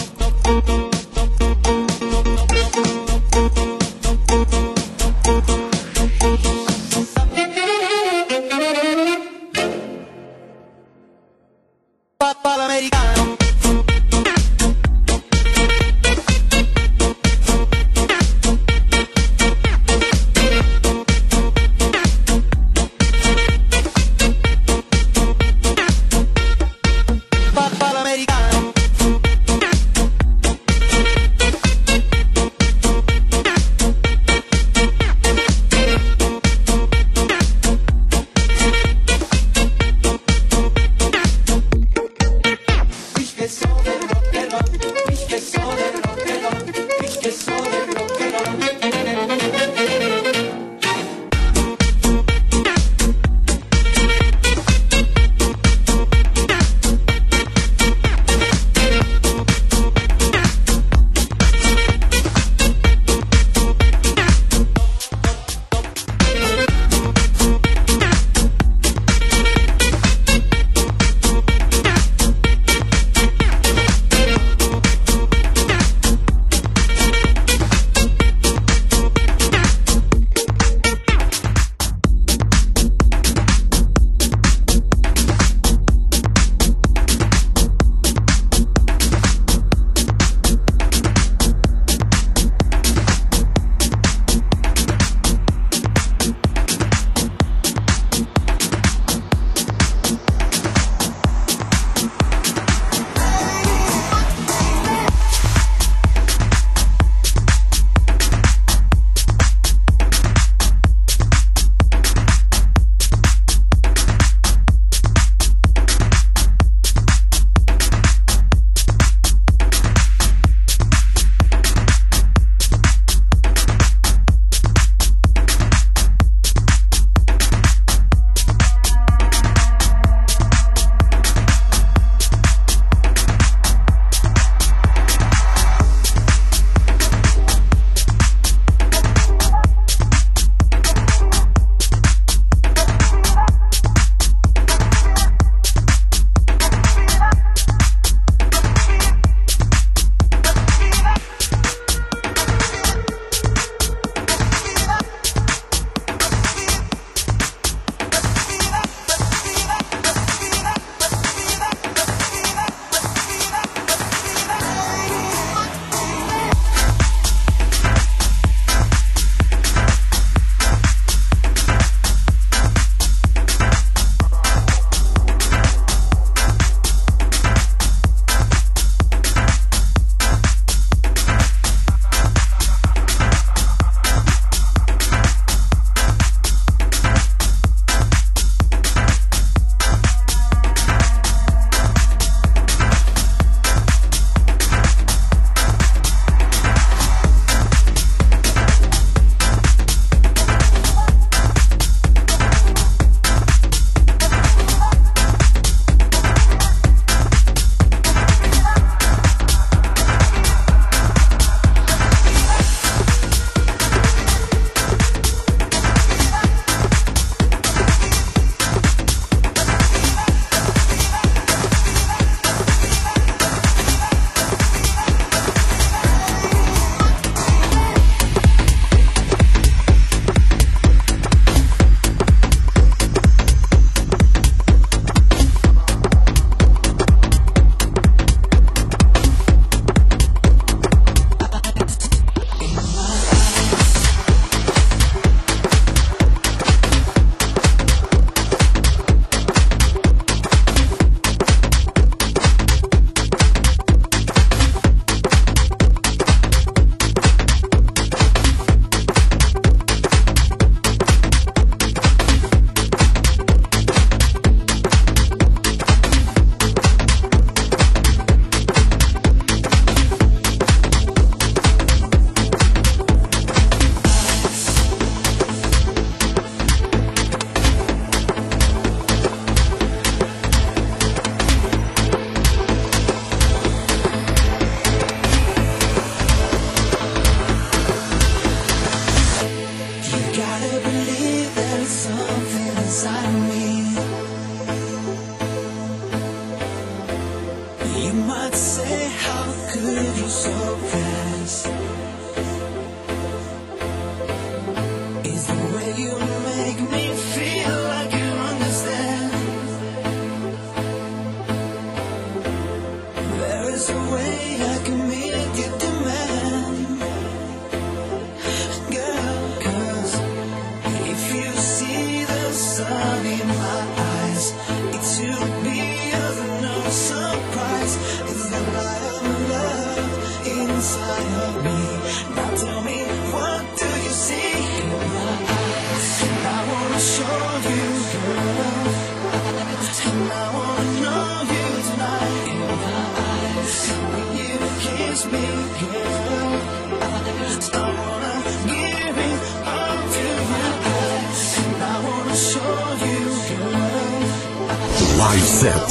Live Set.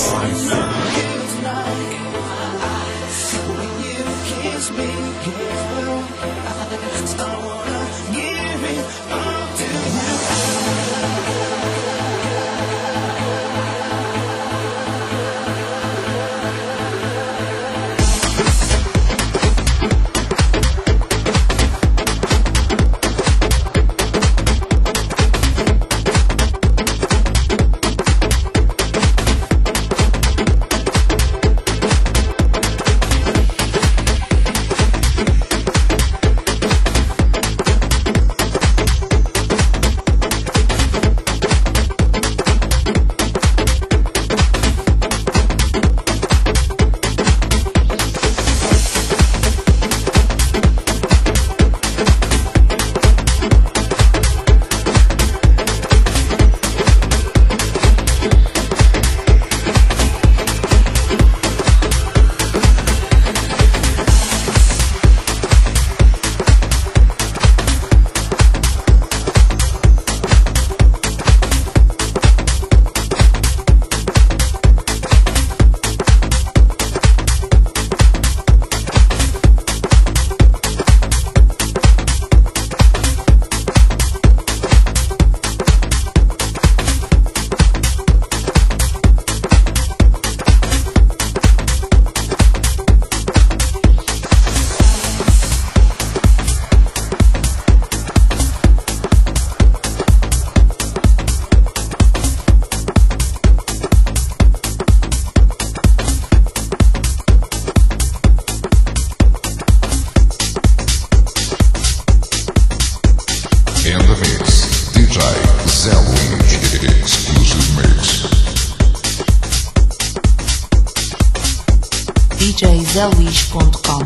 D J zé luís ponto com.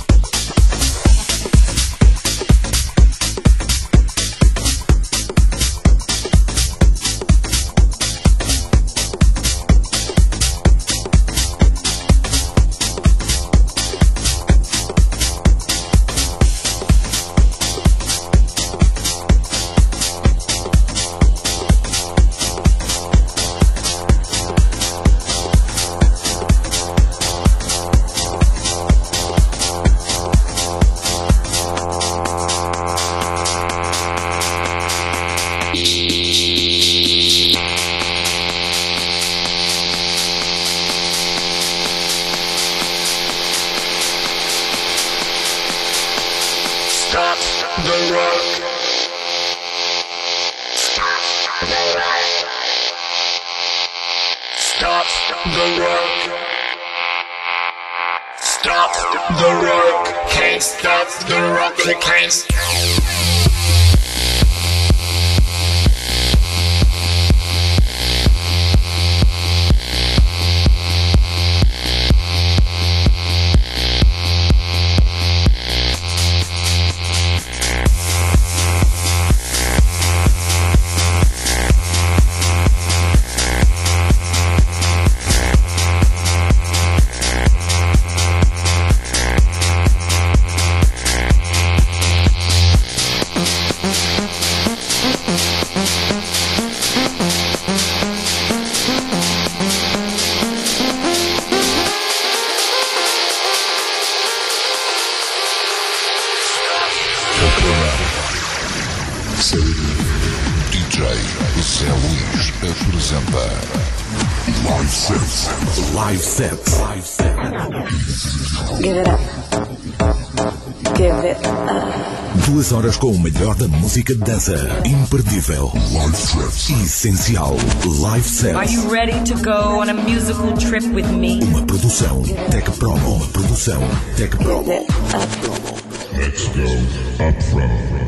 Stop the rock. Stop the rock. Stop the rock. Can't stop the rock. They can't stop. D J Zé Luís apresenta Live Set. Live Set. Live Set. Give it up. Give it up. Duas horas com o melhor da música de dança. Imperdível. Live Set. Essencial. Live Set. Are you ready to go on a musical trip with me? Uma produção Tech Promo. Uma produção Tech Promo. Give it up. Let's go up front.